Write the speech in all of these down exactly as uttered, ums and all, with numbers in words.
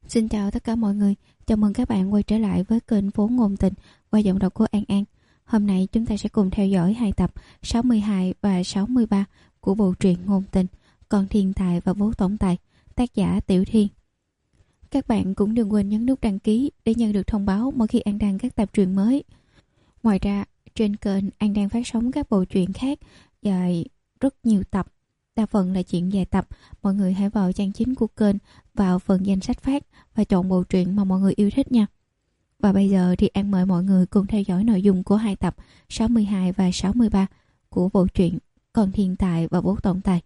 Xin chào tất cả mọi người, chào mừng các bạn quay trở lại với kênh Phố Ngôn Tình qua giọng đọc của An An. Hôm nay chúng ta sẽ cùng theo dõi hai tập sáu mươi hai và sáu mươi ba của bộ truyện ngôn tình Con Thiên Tài và Vố Tổng Tài, tác giả Tiểu Thiên. Các bạn cũng đừng quên nhấn nút đăng ký để nhận được thông báo mỗi khi An đăng các tập truyện mới. Ngoài ra, trên kênh An đang phát sóng các bộ truyện khác dài rất nhiều tập, đa phần là chuyện dài tập. Mọi người hãy vào trang chính của kênh, vào phần danh sách phát và chọn bộ truyện mà mọi người yêu thích nha. Và bây giờ thì An mời mọi người cùng theo dõi nội dung của hai tập sáu mươi hai và sáu mươi ba của bộ truyện Con Thiên Tài và Vố Tổng Tài.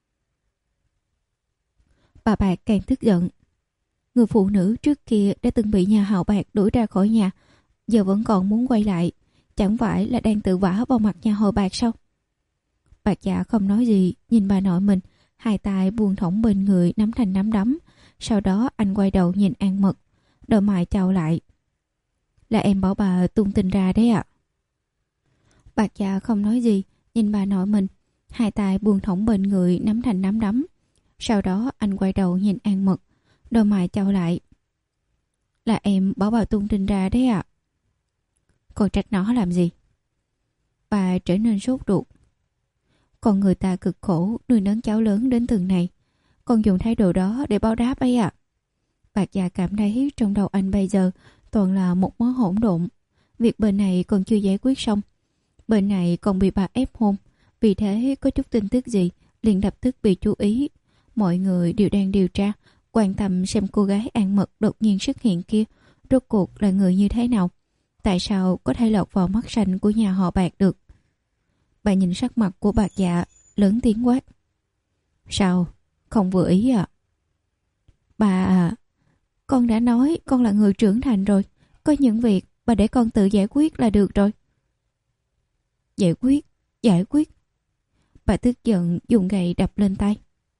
Bà Bạc càng tức giận. Người phụ nữ trước kia đã từng bị nhà họ Bạc đuổi ra khỏi nhà, giờ vẫn còn muốn quay lại, chẳng phải là đang tự vả vào mặt nhà họ Bạc sao? Bạc Dạ không nói gì, nhìn bà nội mình, hai tay buông thõng bên người nắm thành nắm đấm. Sau đó anh quay đầu nhìn An Mật, đôi mày chau lại. Là em bảo bà tung tin ra đấy ạ. Bạc Dạ không nói gì, nhìn bà nội mình, hai tay buông thõng bên người nắm thành nắm đấm. Sau đó anh quay đầu nhìn An Mật, đôi mày chau lại. Là em bảo bà tung tin ra đấy ạ. Còn trách nó làm gì? Bà trở nên sốt ruột. Còn người ta cực khổ nuôi nấng cháu lớn đến từng này, còn dùng thái độ đó để báo đáp ấy ạ. Bạc Dạ cảm thấy trong đầu anh bây giờ toàn là một mớ hỗn độn. Việc bên này còn chưa giải quyết xong, bên này còn bị bà ép hôn. Vì thế có chút tin tức gì liền lập tức bị chú ý. Mọi người đều đang điều tra, quan tâm xem cô gái An Mật đột nhiên xuất hiện kia rốt cuộc là người như thế nào, tại sao có thể lọt vào mắt xanh của nhà họ Bạc được. Bà nhìn sắc mặt của Bạc Dạ, lớn tiếng quát. Sao? Không vừa ý à? Bà à, con đã nói con là người trưởng thành rồi, có những việc bà để con tự giải quyết là được rồi. Giải quyết? Giải quyết? Bà tức giận dùng gậy đập lên tay.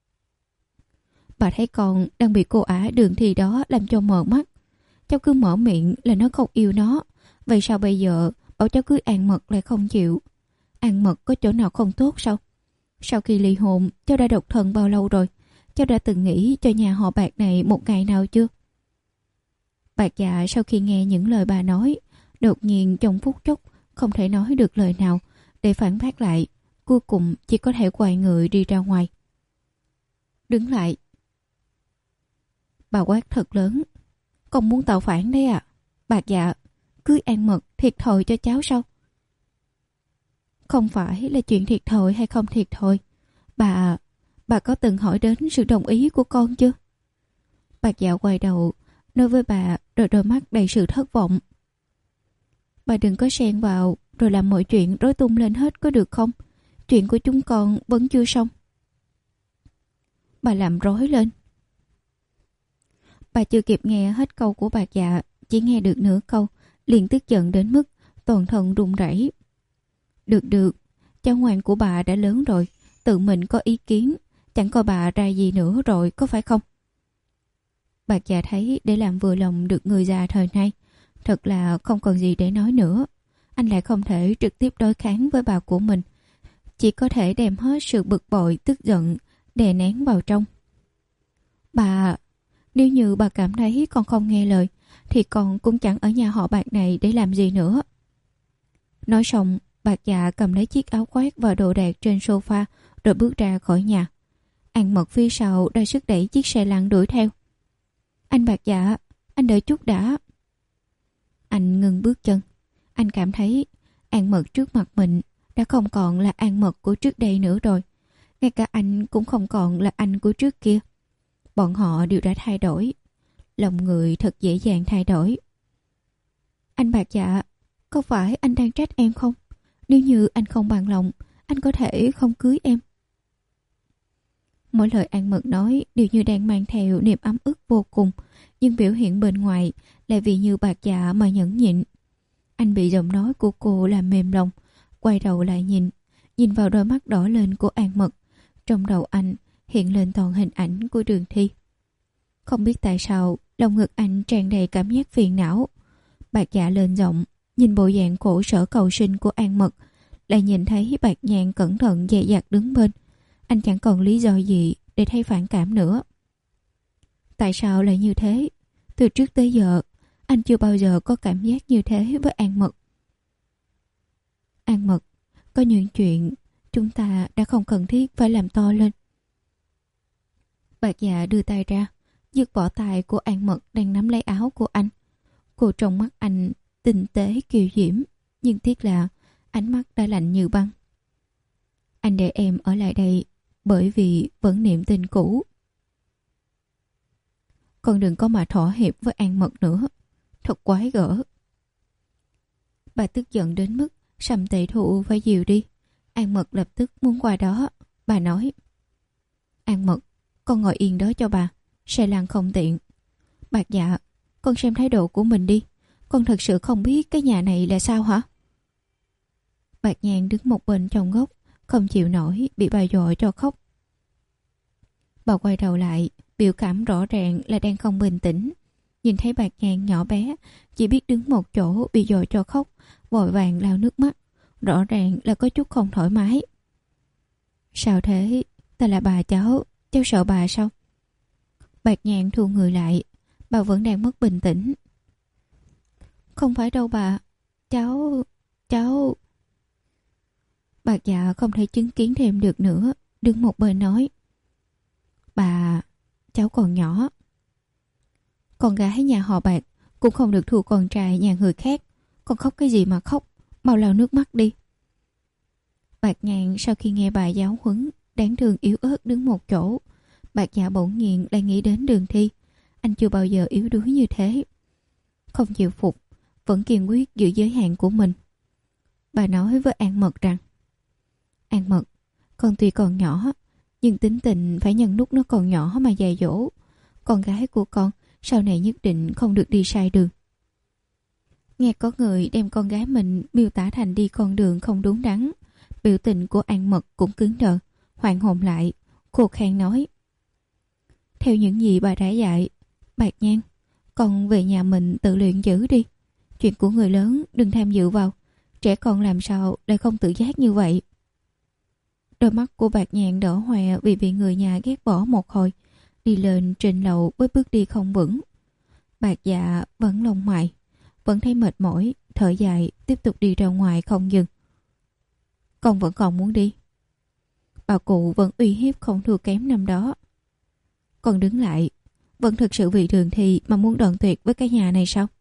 Bà thấy con đang bị cô ả Đường Thì đó làm cho mờ mắt. Cháu cứ mở miệng là nó không yêu nó, vậy sao bây giờ bảo cháu cưới An Mật lại không chịu? An Mật có chỗ nào không tốt sao? Sau khi ly hôn, cháu đã độc thân bao lâu rồi? Cháu đã từng nghĩ cho nhà họ Bạc này một ngày nào chưa? Bạc Dạ sau khi nghe những lời bà nói, đột nhiên trong phút chốc không thể nói được lời nào để phản bác lại, cuối cùng chỉ có thể quay người đi ra ngoài. Đứng lại. Bà quát thật lớn. Con muốn tạo phản đấy à? Bạc Dạ, cưới An Mật thiệt thòi cho cháu sao? Không phải là chuyện thiệt thòi hay không thiệt thòi. Bà, bà có từng hỏi đến sự đồng ý của con chưa? Bạc Dạ quay đầu, nói với bà rồi đôi mắt đầy sự thất vọng. Bà đừng có xen vào rồi làm mọi chuyện rối tung lên hết có được không? Chuyện của chúng con vẫn chưa xong. Bà làm rối lên. Bà chưa kịp nghe hết câu của Bạc Dạ, chỉ nghe được nửa câu, liền tức giận đến mức toàn thân run rẩy. Được được, cháu ngoan của bà đã lớn rồi, tự mình có ý kiến, chẳng coi bà ra gì nữa rồi, có phải không? Bạc Dạ thấy để làm vừa lòng được người già thời nay, thật là không còn gì để nói nữa. Anh lại không thể trực tiếp đối kháng với bà của mình, chỉ có thể đem hết sự bực bội, tức giận, đè nén vào trong. Bà, nếu như bà cảm thấy con không nghe lời, thì con cũng chẳng ở nhà họ Bạc này để làm gì nữa. Nói xong, Bạc Dạ cầm lấy chiếc áo khoác và đồ đạc trên sofa rồi bước ra khỏi nhà. An Mật phía sau ra sức đẩy chiếc xe lăn đuổi theo. Anh Bạc Dạ, anh đợi chút đã. Anh ngừng bước chân. Anh cảm thấy An Mật trước mặt mình đã không còn là An Mật của trước đây nữa rồi. Ngay cả anh cũng không còn là anh của trước kia. Bọn họ đều đã thay đổi. Lòng người thật dễ dàng thay đổi. Anh Bạc Dạ, có phải anh đang trách em không? Nếu như anh không bằng lòng, anh có thể không cưới em. Mỗi lời An Mật nói đều như đang mang theo niềm ấm ức vô cùng, nhưng biểu hiện bên ngoài lại vì như Bạc Dạ mà nhẫn nhịn. Anh bị giọng nói của cô làm mềm lòng, quay đầu lại nhìn, nhìn vào đôi mắt đỏ lên của An Mật. Trong đầu anh hiện lên toàn hình ảnh của Đường Thi. Không biết tại sao lòng ngực anh tràn đầy cảm giác phiền não. Bạc Dạ lên giọng, nhìn bộ dạng khổ sở cầu sinh của An Mật, lại nhìn thấy Bạc Nhàn cẩn thận dè dặt đứng bên. Anh chẳng còn lý do gì để thấy phản cảm nữa. Tại sao lại như thế? Từ trước tới giờ, anh chưa bao giờ có cảm giác như thế với An Mật. An Mật, có những chuyện chúng ta đã không cần thiết phải làm to lên. Bạc Dạ đưa tay ra, giật vỏ tay của An Mật đang nắm lấy áo của anh. Cô trong mắt anh tinh tế kiều diễm, nhưng tiếc là ánh mắt đã lạnh như băng. Anh để em ở lại đây bởi vì vẫn niệm tình cũ. Con đừng có mà thỏa hiệp với An Mật nữa, thật quái gở. Bà tức giận đến mức Sầm Tệ Thụ phải dìu đi. An Mật lập tức muốn qua đó. Bà nói: An Mật, con ngồi yên đó cho bà, xe lăn không tiện. Bạc Dạ, con xem thái độ của mình đi, con thật sự không biết cái nhà này là sao hả? Bạc Nhàn đứng một bên trong góc, không chịu nổi bị bà dội cho khóc. Bà quay đầu lại, biểu cảm rõ ràng là đang không bình tĩnh. Nhìn thấy Bạc Nhàn nhỏ bé, chỉ biết đứng một chỗ bị dội cho khóc, vội vàng lau nước mắt, rõ ràng là có chút không thoải mái. Sao thế? Ta là bà cháu, cháu sợ bà sao? Bạc Nhàn thu người lại, bà vẫn đang mất bình tĩnh. Không phải đâu bà, cháu, cháu... Bạc Dạ không thể chứng kiến thêm được nữa, đứng một bên nói: Bà, cháu còn nhỏ. Con gái nhà họ Bạc cũng không được thua con trai nhà người khác. Con khóc cái gì mà khóc, mau lau nước mắt đi. Bạc Nhàn sau khi nghe bà giáo huấn, đáng thương yếu ớt đứng một chỗ. Bạc Dạ bỗng nhiên lại nghĩ đến Đường Thi. Anh chưa bao giờ yếu đuối như thế. Không chịu phục, vẫn kiên quyết giữ giới hạn của mình. Bà nói với An Mật rằng: An Mật, con tuy còn nhỏ, nhưng tính tình phải nhân lúc nó còn nhỏ mà dạy dỗ. Con gái của con sau này nhất định không được đi sai đường. Nghe có người đem con gái mình miêu tả thành đi con đường không đúng đắn, biểu tình của An Mật cũng cứng đờ, hoàn hồn lại. Cô khen nói: Theo những gì bà đã dạy, Bạc Nhan, con về nhà mình tự luyện giữ đi. Chuyện của người lớn đừng tham dự vào. Trẻ con làm sao lại không tự giác như vậy? Đôi mắt của Bạc Nhàn đỏ hoe vì bị người nhà ghét bỏ một hồi. Đi lên trên lầu với bước đi không vững. Bạc Dạ vẫn lông mày, vẫn thấy mệt mỏi, thở dài tiếp tục đi ra ngoài không dừng. Con vẫn còn muốn đi. Bà cụ vẫn uy hiếp không thua kém năm đó. Con đứng lại, vẫn thực sự vì Đường Thi mà muốn đoạn tuyệt với cái nhà này sao?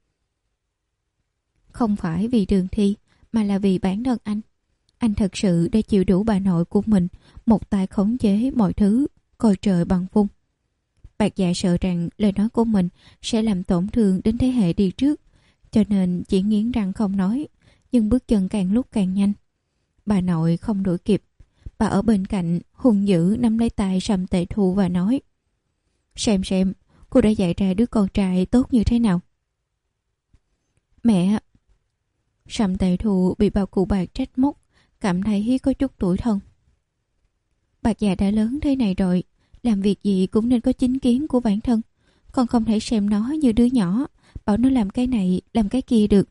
Không phải vì Đường Thi, mà là vì bản thân anh. Anh thật sự đã chịu đủ bà nội của mình một tay khống chế mọi thứ, coi trời bằng vung. Bạc Dạ sợ rằng lời nói của mình sẽ làm tổn thương đến thế hệ đi trước, cho nên chỉ nghiến răng không nói, nhưng bước chân càng lúc càng nhanh. Bà nội không đuổi kịp. Bà ở bên cạnh hung dữ nắm lấy tay Sầm Tệ Thụ và nói: Xem xem, cô đã dạy ra đứa con trai tốt như thế nào. Mẹ! Sầm Tệ Thụ bị bà cụ Bạc trách móc, cảm thấy có chút tủi thân. Bạc Dạ đã lớn thế này rồi, làm việc gì cũng nên có chính kiến của bản thân. Con không thể xem nó như đứa nhỏ, bảo nó làm cái này, làm cái kia được.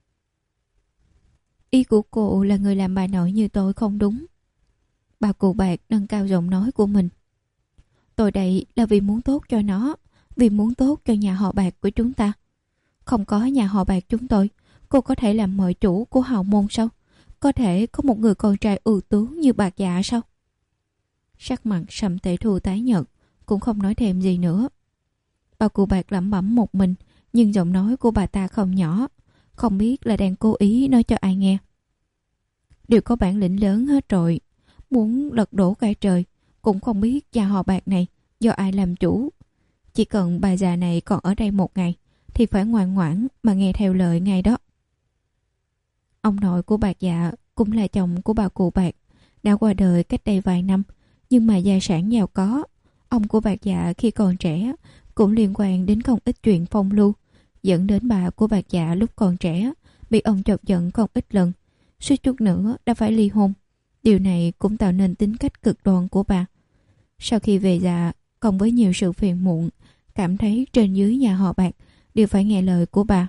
Ý của cô là người làm bà nội như tôi không đúng. Bà cụ Bạc nâng cao giọng nói của mình. Tôi đây là vì muốn tốt cho nó, vì muốn tốt cho nhà họ Bạc của chúng ta. Không có nhà họ Bạc chúng tôi, cô có thể làm mọi chủ của hào môn sao? Có thể có một người con trai ưu tú như Bạc Dạ sao? Sắc mặt Sầm Tệ Thụ tái nhợt, cũng không nói thêm gì nữa. Bà cụ Bạc lẩm bẩm một mình, nhưng giọng nói của bà ta không nhỏ, không biết là đang cố ý nói cho ai nghe. Đều có bản lĩnh lớn hết rồi, muốn lật đổ cả trời, cũng không biết nhà họ Bạc này do ai làm chủ. Chỉ cần bà già này còn ở đây một ngày thì phải ngoan ngoãn mà nghe theo lời ngay đó. Ông nội của Bạc Dạ cũng là chồng của bà cụ Bạc, đã qua đời cách đây vài năm, nhưng mà gia sản giàu có. Ông của Bạc Dạ khi còn trẻ cũng liên quan đến không ít chuyện phong lưu, dẫn đến bà của Bạc Dạ lúc còn trẻ bị ông chọc giận không ít lần, suýt chút nữa đã phải ly hôn. Điều này cũng tạo nên tính cách cực đoan của bà. Sau khi về già, cộng với nhiều sự phiền muộn, cảm thấy trên dưới nhà họ Bạc đều phải nghe lời của bà.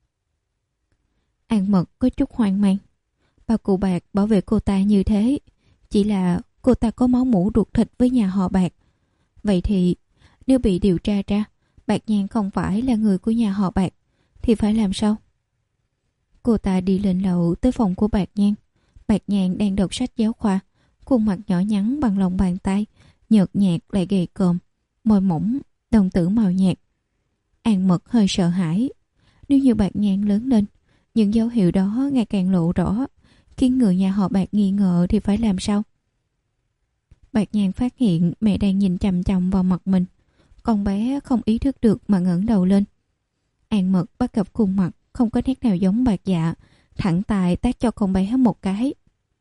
An Mật có chút hoang mang. Bà cụ Bạc bảo vệ cô ta như thế, chỉ là cô ta có máu mủ ruột thịt với nhà họ Bạc. Vậy thì nếu bị điều tra ra, Bạc Nhàn không phải là người của nhà họ Bạc, thì phải làm sao? Cô ta đi lên lầu tới phòng của Bạc Nhàn. Bạc Nhàn đang đọc sách giáo khoa, khuôn mặt nhỏ nhắn bằng lòng bàn tay, nhợt nhạt lại gầy còm, môi mỏng, đồng tử màu nhạt. An Mật hơi sợ hãi. Nếu như Bạc Nhàn lớn lên, những dấu hiệu đó ngày càng lộ rõ, khiến người nhà họ Bạc nghi ngờ thì phải làm sao? Bạc Nhàn phát hiện mẹ đang nhìn chằm chằm vào mặt mình. Con bé không ý thức được mà ngẩng đầu lên. An Mật bắt gặp khuôn mặt không có nét nào giống Bạc Dạ, thẳng tay tát cho con bé một cái.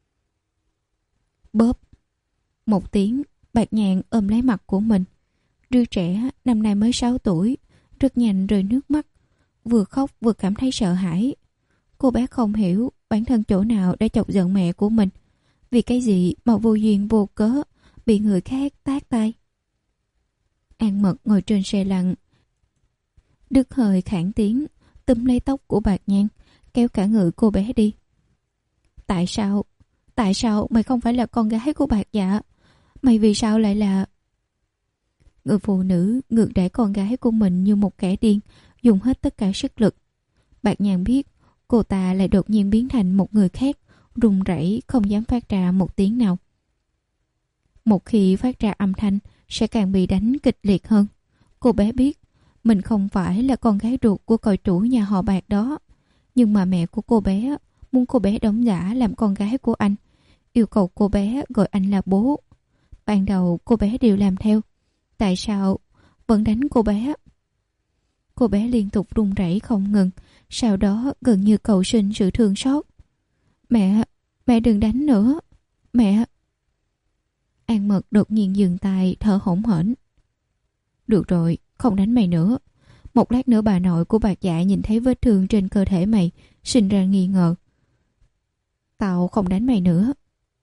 Bóp. Một tiếng, Bạc Nhàn ôm lấy mặt của mình. Đứa trẻ năm nay mới sáu tuổi, rất nhanh rơi nước mắt, vừa khóc vừa cảm thấy sợ hãi. Cô bé không hiểu bản thân chỗ nào đã chọc giận mẹ của mình, vì cái gì mà vô duyên vô cớ bị người khác tát tay. An Mật ngồi trên xe lăn, đứt hơi khản tiếng, túm lấy tóc của Bạc Nhàn, kéo cả người cô bé đi. Tại sao? Tại sao mày không phải là con gái của Bạc Dạ? Mày vì sao lại là... Người phụ nữ ngược đãi con gái của mình như một kẻ điên, dùng hết tất cả sức lực. Bạc Nhàn biết cô ta lại đột nhiên biến thành một người khác, run rẩy không dám phát ra một tiếng nào. Một khi phát ra âm thanh sẽ càng bị đánh kịch liệt hơn. Cô bé biết mình không phải là con gái ruột của cậu chủ nhà họ Bạc đó, nhưng mà mẹ của cô bé muốn cô bé đóng giả làm con gái của anh, yêu cầu cô bé gọi anh là bố. Ban đầu cô bé đều làm theo, tại sao vẫn đánh cô bé? Cô bé liên tục run rẩy không ngừng, sau đó gần như cầu xin sự thương xót. Mẹ, mẹ đừng đánh nữa, mẹ. An Mật đột nhiên dừng tay, thở hổn hển. Được rồi, không đánh mày nữa. Một lát nữa bà nội của Bạc Dạ nhìn thấy vết thương trên cơ thể mày, sinh ra nghi ngờ. Tao không đánh mày nữa.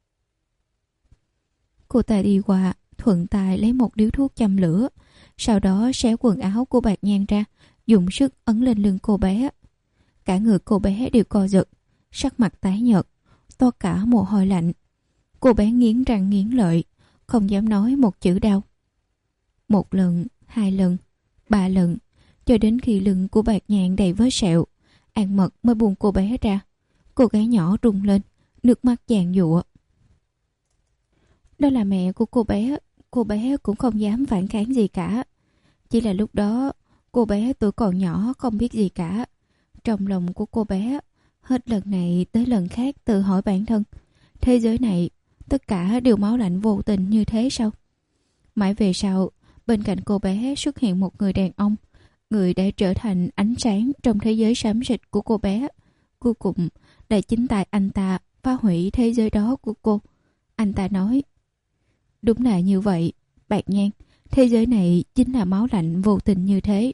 Cô ta đi qua, thuận tay lấy một điếu thuốc châm lửa, sau đó xé quần áo của Bạc Nhàn ra, dùng sức ấn lên lưng cô bé. Cả người cô bé đều co giật, sắc mặt tái nhợt, to cả mồ hôi lạnh. Cô bé nghiến răng nghiến lợi, không dám nói một chữ đau. Một lần, hai lần, ba lần, cho đến khi lưng của Bạc Nhàn đầy vết sẹo, An Mật mới buông cô bé ra. Cô gái nhỏ rung lên, nước mắt giàn giụa. Đó là mẹ của cô bé, cô bé cũng không dám phản kháng gì cả. Chỉ là lúc đó, cô bé tuổi còn nhỏ không biết gì cả. Trong lòng của cô bé, hết lần này tới lần khác tự hỏi bản thân, thế giới này, tất cả đều máu lạnh vô tình như thế sao? Mãi về sau, bên cạnh cô bé xuất hiện một người đàn ông, người đã trở thành ánh sáng trong thế giới xám xịt của cô bé. Cuối cùng, là chính tại anh ta phá hủy thế giới đó của cô. Anh ta nói, đúng là như vậy, Bạc Nhàn, thế giới này chính là máu lạnh vô tình như thế.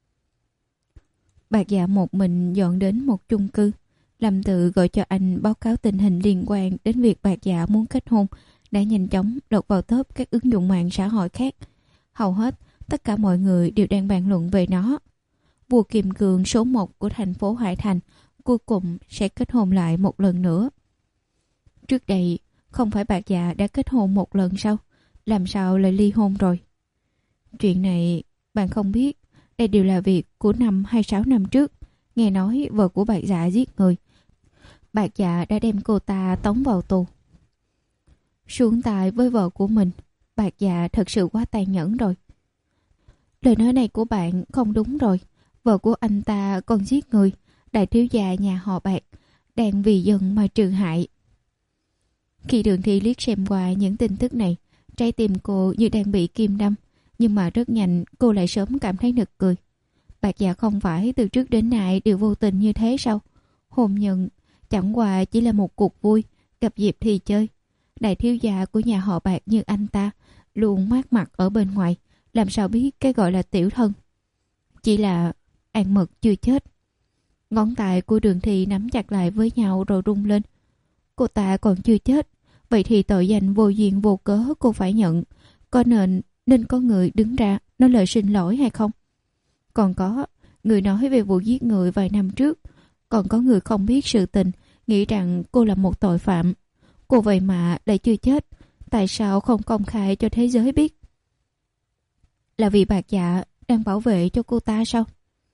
Bạc Dạ một mình dọn đến một chung cư. Lâm Tự gọi cho anh báo cáo tình hình liên quan đến việc Bạc Dạ muốn kết hôn đã nhanh chóng lọt vào top các ứng dụng mạng xã hội khác. Hầu hết, tất cả mọi người đều đang bàn luận về nó. Vua Kim Cương số một của thành phố Hải Thành cuối cùng sẽ kết hôn lại một lần nữa. Trước đây, không phải Bạc Dạ đã kết hôn một lần sao? Làm sao lại ly hôn rồi? Chuyện này, bạn không biết, đây đều là việc của năm hay sáu năm trước. Nghe nói vợ của Bạc Dạ giết người. Bạc Dạ đã đem cô ta tống vào tù. Xuống tay với vợ của mình, Bạc Dạ thật sự quá tàn nhẫn rồi. Lời nói này của bạn không đúng rồi. Vợ của anh ta còn giết người. Đại thiếu gia nhà họ Bạc đang vì dân mà trừ hại. Khi Đường Thi liếc xem qua những tin tức này, trái tim cô như đang bị kim đâm, nhưng mà rất nhanh cô lại sớm cảm thấy nực cười. Bạc Dạ không phải từ trước đến nay đều vô tình như thế sao? Hôn nhân chẳng qua chỉ là một cuộc vui, gặp dịp thì chơi. Đại thiếu gia của nhà họ Bạc như anh ta luôn mát mặt ở bên ngoài, làm sao biết cái gọi là tiểu thân. Chỉ là An Mật chưa chết. Ngón tay của Đường Thi nắm chặt lại với nhau rồi rung lên. Cô ta còn chưa chết, vậy thì tội danh vô duyên vô cớ cô phải nhận. Có nên nên có người đứng ra nói lời xin lỗi hay không? Còn có người nói về vụ giết người vài năm trước, còn có người không biết sự tình, nghĩ rằng cô là một tội phạm. Cô vậy mà lại chưa chết, tại sao không công khai cho thế giới biết? Là vì Bạc Dạ đang bảo vệ cho cô ta sao?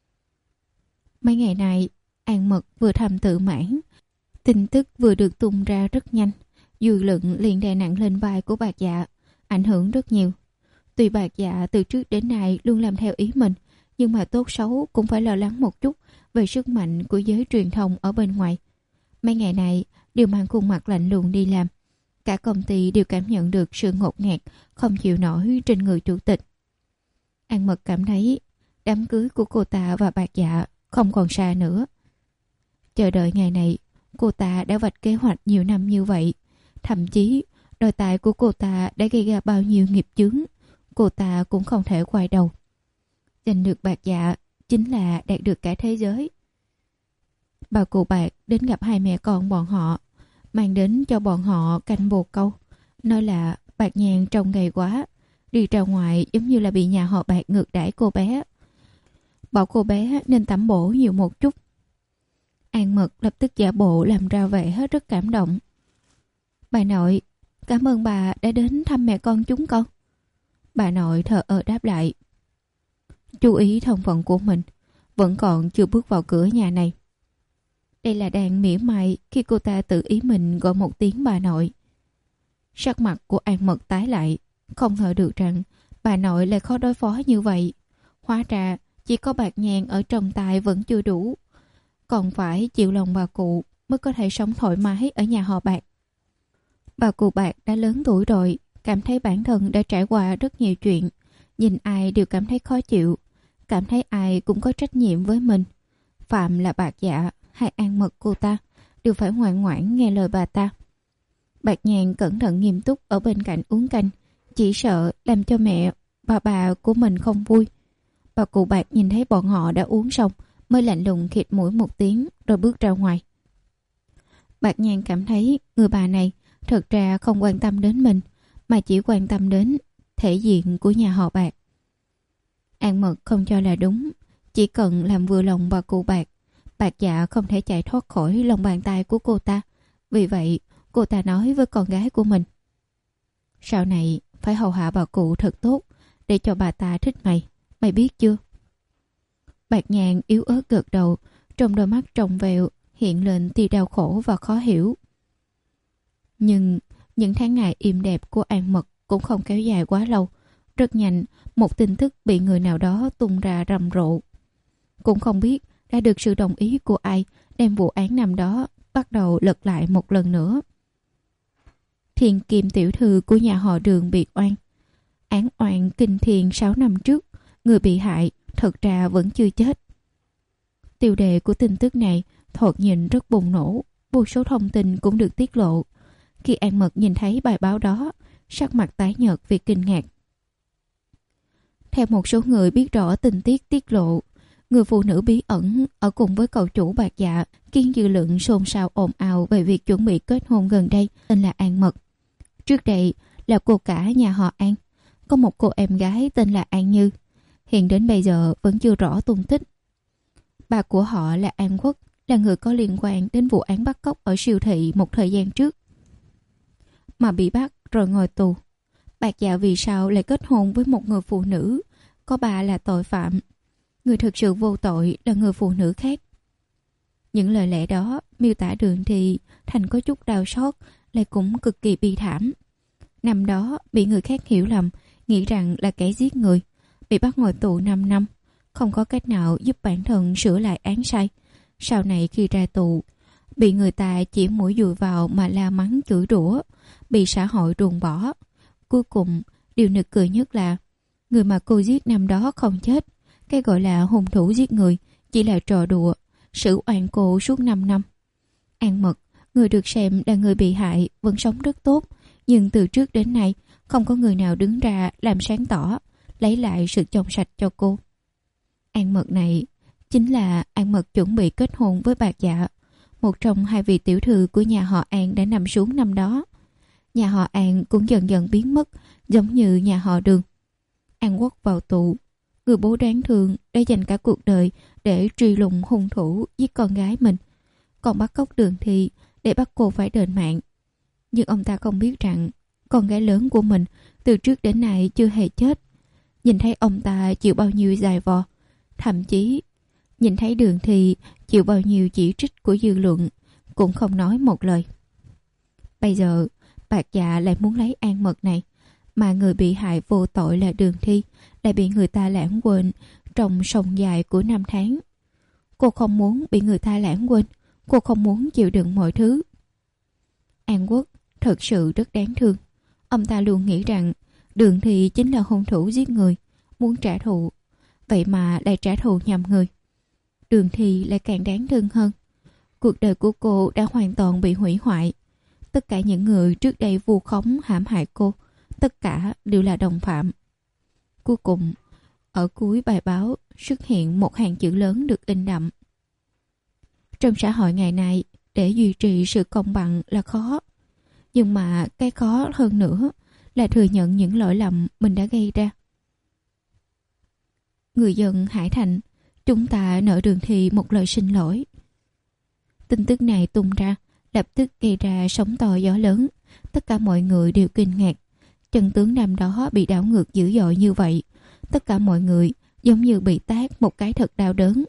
Mấy ngày này, An Mật vừa thầm tự mãn, tin tức vừa được tung ra rất nhanh, dư luận liền đè nặng lên vai của Bạc Dạ, ảnh hưởng rất nhiều. Tuy Bạc Dạ từ trước đến nay luôn làm theo ý mình, nhưng mà tốt xấu cũng phải lo lắng một chút về sức mạnh của giới truyền thông ở bên ngoài. Mấy ngày này đều mang khuôn mặt lạnh lùng đi làm, cả công ty đều cảm nhận được sự ngột ngạt không chịu nổi trên người chủ tịch. An Mật cảm thấy đám cưới của cô ta và Bạc Dạ không còn xa nữa. Chờ đợi ngày này, cô ta đã vạch kế hoạch nhiều năm như vậy, thậm chí đôi tài của cô ta đã gây ra bao nhiêu nghiệp chướng, cô ta cũng không thể quay đầu. Giành được Bạc Dạ chính là đạt được cả thế giới. Bà cụ Bạc đến gặp hai mẹ con bọn họ, mang đến cho bọn họ canh bồ câu, nói là Bạc Nhàn trông gầy quá, đi ra ngoài giống như là bị nhà họ Bạc ngược đãi cô bé, bảo cô bé nên tắm bổ nhiều một chút. An Mật lập tức giả bộ làm ra vẻ hết rất cảm động. Bà nội, cảm ơn bà đã đến thăm mẹ con chúng con. Bà nội thờ ơ đáp lại. Chú ý thân phận của mình, vẫn còn chưa bước vào cửa nhà này. Đây là đang mỉa mai khi cô ta tự ý mình gọi một tiếng bà nội. Sắc mặt của An Mật tái lại, không ngờ được rằng bà nội lại khó đối phó như vậy. Hóa ra chỉ có Bạc Nhàn ở trong tay vẫn chưa đủ, còn phải chịu lòng bà cụ mới có thể sống thoải mái ở nhà họ Bạc. Bà cụ Bạc đã lớn tuổi rồi, cảm thấy bản thân đã trải qua rất nhiều chuyện, nhìn ai đều cảm thấy khó chịu, cảm thấy ai cũng có trách nhiệm với mình. Phạm là Bạc Dạ hay An Mật cô ta đều phải ngoan ngoãn nghe lời bà ta. Bạc Nhàn cẩn thận nghiêm túc ở bên cạnh uống canh, chỉ sợ làm cho mẹ bà bà của mình không vui. Bà cụ Bạc nhìn thấy bọn họ đã uống xong mới lạnh lùng khịt mũi một tiếng rồi bước ra ngoài. Bạc Nhàn cảm thấy người bà này thật ra không quan tâm đến mình, mà chỉ quan tâm đến thể diện của nhà họ Bạc. An Mật không cho là đúng, chỉ cần làm vừa lòng bà cụ Bạc, Bạc Dạ không thể chạy thoát khỏi lòng bàn tay của cô ta. Vì vậy cô ta nói với con gái của mình, sau này phải hầu hạ bà cụ thật tốt để cho bà ta thích mày, mày biết chưa? Bạc Nhàn yếu ớt gật đầu, trong đôi mắt trong veo hiện lên tia đau khổ và khó hiểu. Nhưng những tháng ngày êm đẹp của An Mật cũng không kéo dài quá lâu. Rất nhanh, một tin tức bị người nào đó tung ra rầm rộ. Cũng không biết đã được sự đồng ý của ai đem vụ án năm đó bắt đầu lật lại một lần nữa. Thiên Kim tiểu thư của nhà họ Đường bị oan. Án oan kinh thiền sáu năm trước, người bị hại thật ra vẫn chưa chết. Tiêu đề của tin tức này thoạt nhìn rất bùng nổ, vô số thông tin cũng được tiết lộ. Khi An Mật nhìn thấy bài báo đó, sắc mặt tái nhợt vì kinh ngạc. Theo một số người biết rõ tình tiết tiết lộ, người phụ nữ bí ẩn ở cùng với cậu chủ Bạc Dạ khiến dư luận xôn xao ồn ào về việc chuẩn bị kết hôn gần đây tên là An Mật. Trước đây là cô cả nhà họ An, có một cô em gái tên là An Như, hiện đến bây giờ vẫn chưa rõ tung tích. Bà của họ là An Quốc, là người có liên quan đến vụ án bắt cóc ở siêu thị một thời gian trước, mà bị bắt rồi ngồi tù. Bạc Dạ vì sao lại kết hôn với một người phụ nữ có bà là tội phạm, người thực sự vô tội là người phụ nữ khác? Những lời lẽ đó miêu tả Đường thì Thành có chút đau xót, lại cũng cực kỳ bi thảm. Năm đó bị người khác hiểu lầm, nghĩ rằng là kẻ giết người, bị bắt ngồi tù năm năm, không có cách nào giúp bản thân sửa lại án sai. Sau này khi ra tù, bị người ta chỉ mũi dùi vào mà la mắng chửi rủa, bị xã hội ruồng bỏ. Cuối cùng, điều nực cười nhất là người mà cô giết năm đó không chết. Cái gọi là hung thủ giết người chỉ là trò đùa, xử oan cô suốt năm năm. An Mật, người được xem là người bị hại, vẫn sống rất tốt, nhưng từ trước đến nay không có người nào đứng ra làm sáng tỏ, lấy lại sự trong sạch cho cô. An Mật này chính là An Mật chuẩn bị kết hôn với Bạc Dạ, một trong hai vị tiểu thư của nhà họ An đã nằm xuống năm đó. Nhà họ An cũng dần dần biến mất, giống như nhà họ Đường. An Quốc vào tù, người bố đáng thương đã dành cả cuộc đời để truy lùng hung thủ giết con gái mình, còn bắt cóc Đường Thi để bắt cô phải đền mạng. Nhưng ông ta không biết rằng con gái lớn của mình từ trước đến nay chưa hề chết. nhìn thấy ông ta chịu bao nhiêu dài vò, thậm chí nhìn thấy Đường Thi chịu bao nhiêu chỉ trích của dư luận, cũng không nói một lời. Bây giờ Bạc Dạ lại muốn lấy An Mật này, mà người bị hại vô tội là Đường Thi lại bị người ta lãng quên trong sông dài của năm tháng. Cô không muốn bị người ta lãng quên, cô không muốn chịu đựng mọi thứ. An Quốc thật sự rất đáng thương. Ông ta luôn nghĩ rằng Đường Thi chính là hung thủ giết người, muốn trả thù, vậy mà lại trả thù nhầm người. Đường Thi lại càng đáng thương hơn. Cuộc đời của cô đã hoàn toàn bị hủy hoại. Tất cả những người trước đây vu khống hãm hại cô, tất cả đều là đồng phạm. Cuối cùng, ở cuối bài báo xuất hiện một hàng chữ lớn được in đậm. Trong xã hội ngày nay, để duy trì sự công bằng là khó. Nhưng mà cái khó hơn nữa là thừa nhận những lỗi lầm mình đã gây ra. Người dân Hải Thành, chúng ta nợ Đường Thi một lời xin lỗi. Tin tức này tung ra, lập tức gây ra sóng to gió lớn. Tất cả mọi người đều kinh ngạc. Chân tướng năm đó bị đảo ngược dữ dội như vậy. Tất cả mọi người giống như bị tát một cái thật đau đớn.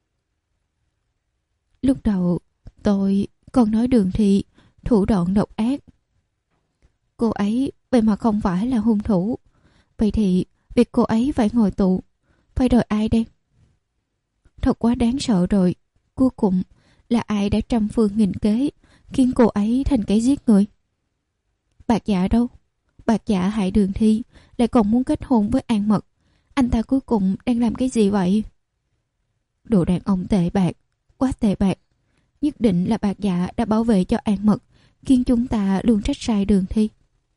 Lúc đầu tôi còn nói Đường Thi thủ đoạn độc ác. Cô ấy vậy mà không phải là hung thủ. Vậy thì việc cô ấy phải ngồi tù, phải đòi ai đây? Thật quá đáng sợ rồi. Cuối cùng là ai đã trăm phương nghìn kế khiến cô ấy thành kẻ giết người? Bạc Dạ đâu? Bạc Dạ hại Đường Thi lại còn muốn kết hôn với An Mật. Anh ta cuối cùng đang làm cái gì vậy? Đồ đàn ông tệ bạc, quá tệ bạc. Nhất định là Bạc Dạ đã bảo vệ cho An Mật, khiến chúng ta luôn trách sai Đường Thi.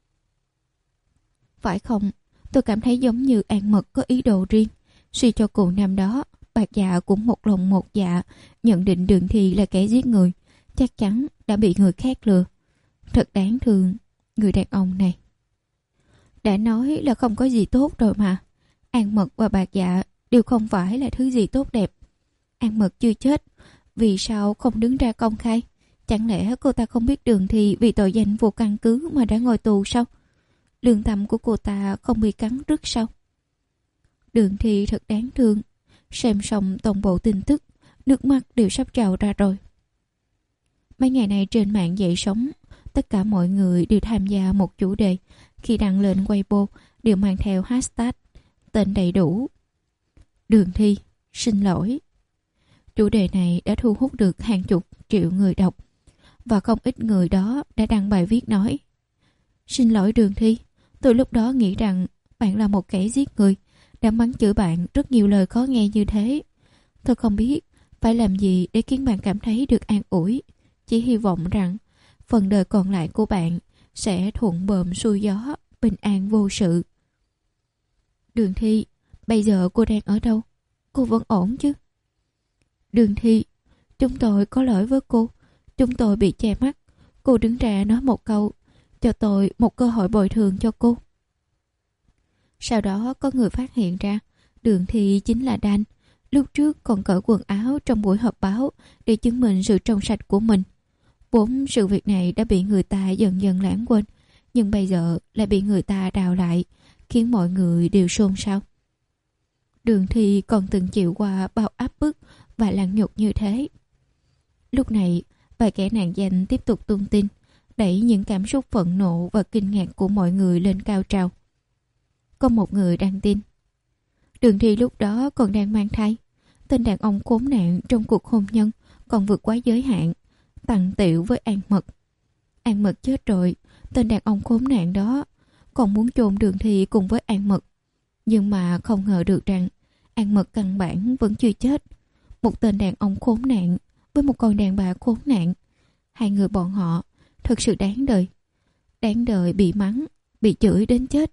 Phải không? Tôi cảm thấy giống như An Mật có ý đồ riêng. Suy cho cùng năm đó, Bạc Dạ cũng một lòng một dạ nhận định Đường Thi là kẻ giết người, chắc chắn đã bị người khác lừa. Thật đáng thương, người đàn ông này. Đã nói là không có gì tốt rồi mà. An Mật và Bạc Dạ đều không phải là thứ gì tốt đẹp. An Mật chưa chết, vì sao không đứng ra công khai? Chẳng lẽ cô ta không biết Đường Thi vì tội danh vô căn cứ mà đã ngồi tù sao? Lương tâm của cô ta không bị cắn rứt sao? Đường Thi thật đáng thương. Xem xong toàn bộ tin tức, nước mắt đều sắp trào ra rồi. Mấy ngày này trên mạng dậy sóng, tất cả mọi người đều tham gia một chủ đề. Khi đăng lên Weibo đều mang theo hashtag tên đầy đủ Đường Thi xin lỗi. Chủ đề này đã thu hút được hàng chục triệu người đọc, và không ít người đó đã đăng bài viết nói: xin lỗi Đường Thi, tôi lúc đó nghĩ rằng bạn là một kẻ giết người, đã mắng chửi bạn rất nhiều lời khó nghe như thế. Tôi không biết phải làm gì để khiến bạn cảm thấy được an ủi. Chỉ hy vọng rằng phần đời còn lại của bạn sẽ thuận buồm xuôi gió, bình an vô sự. Đường Thi, bây giờ cô đang ở đâu? Cô vẫn ổn chứ? Đường Thi, chúng tôi có lỗi với cô. Chúng tôi bị che mắt. Cô đứng ra nói một câu, cho tôi một cơ hội bồi thường cho cô. Sau đó có người phát hiện ra Đường Thi chính là Dan. Lúc trước còn cởi quần áo trong buổi họp báo để chứng minh sự trong sạch của mình. Vốn sự việc này đã bị người ta dần dần lãng quên, nhưng bây giờ lại bị người ta đào lại, khiến mọi người đều xôn xao. Đường Thi còn từng chịu qua bao áp bức và lăng nhục như thế. Lúc này, vài kẻ nạn danh tiếp tục tung tin, đẩy những cảm xúc phẫn nộ và kinh ngạc của mọi người lên cao trào. Có một người đăng tin: Đường Thi lúc đó còn đang mang thai. Tên đàn ông khốn nạn trong cuộc hôn nhân còn vượt quá giới hạn, tằng tiểu với An Mật. An Mật chết rồi, tên đàn ông khốn nạn đó còn muốn chôn Đường Thi cùng với An Mật. Nhưng mà không ngờ được rằng An Mật căn bản vẫn chưa chết. Một tên đàn ông khốn nạn với một con đàn bà khốn nạn. Hai người bọn họ thật sự đáng đời. Đáng đời bị mắng, bị chửi đến chết.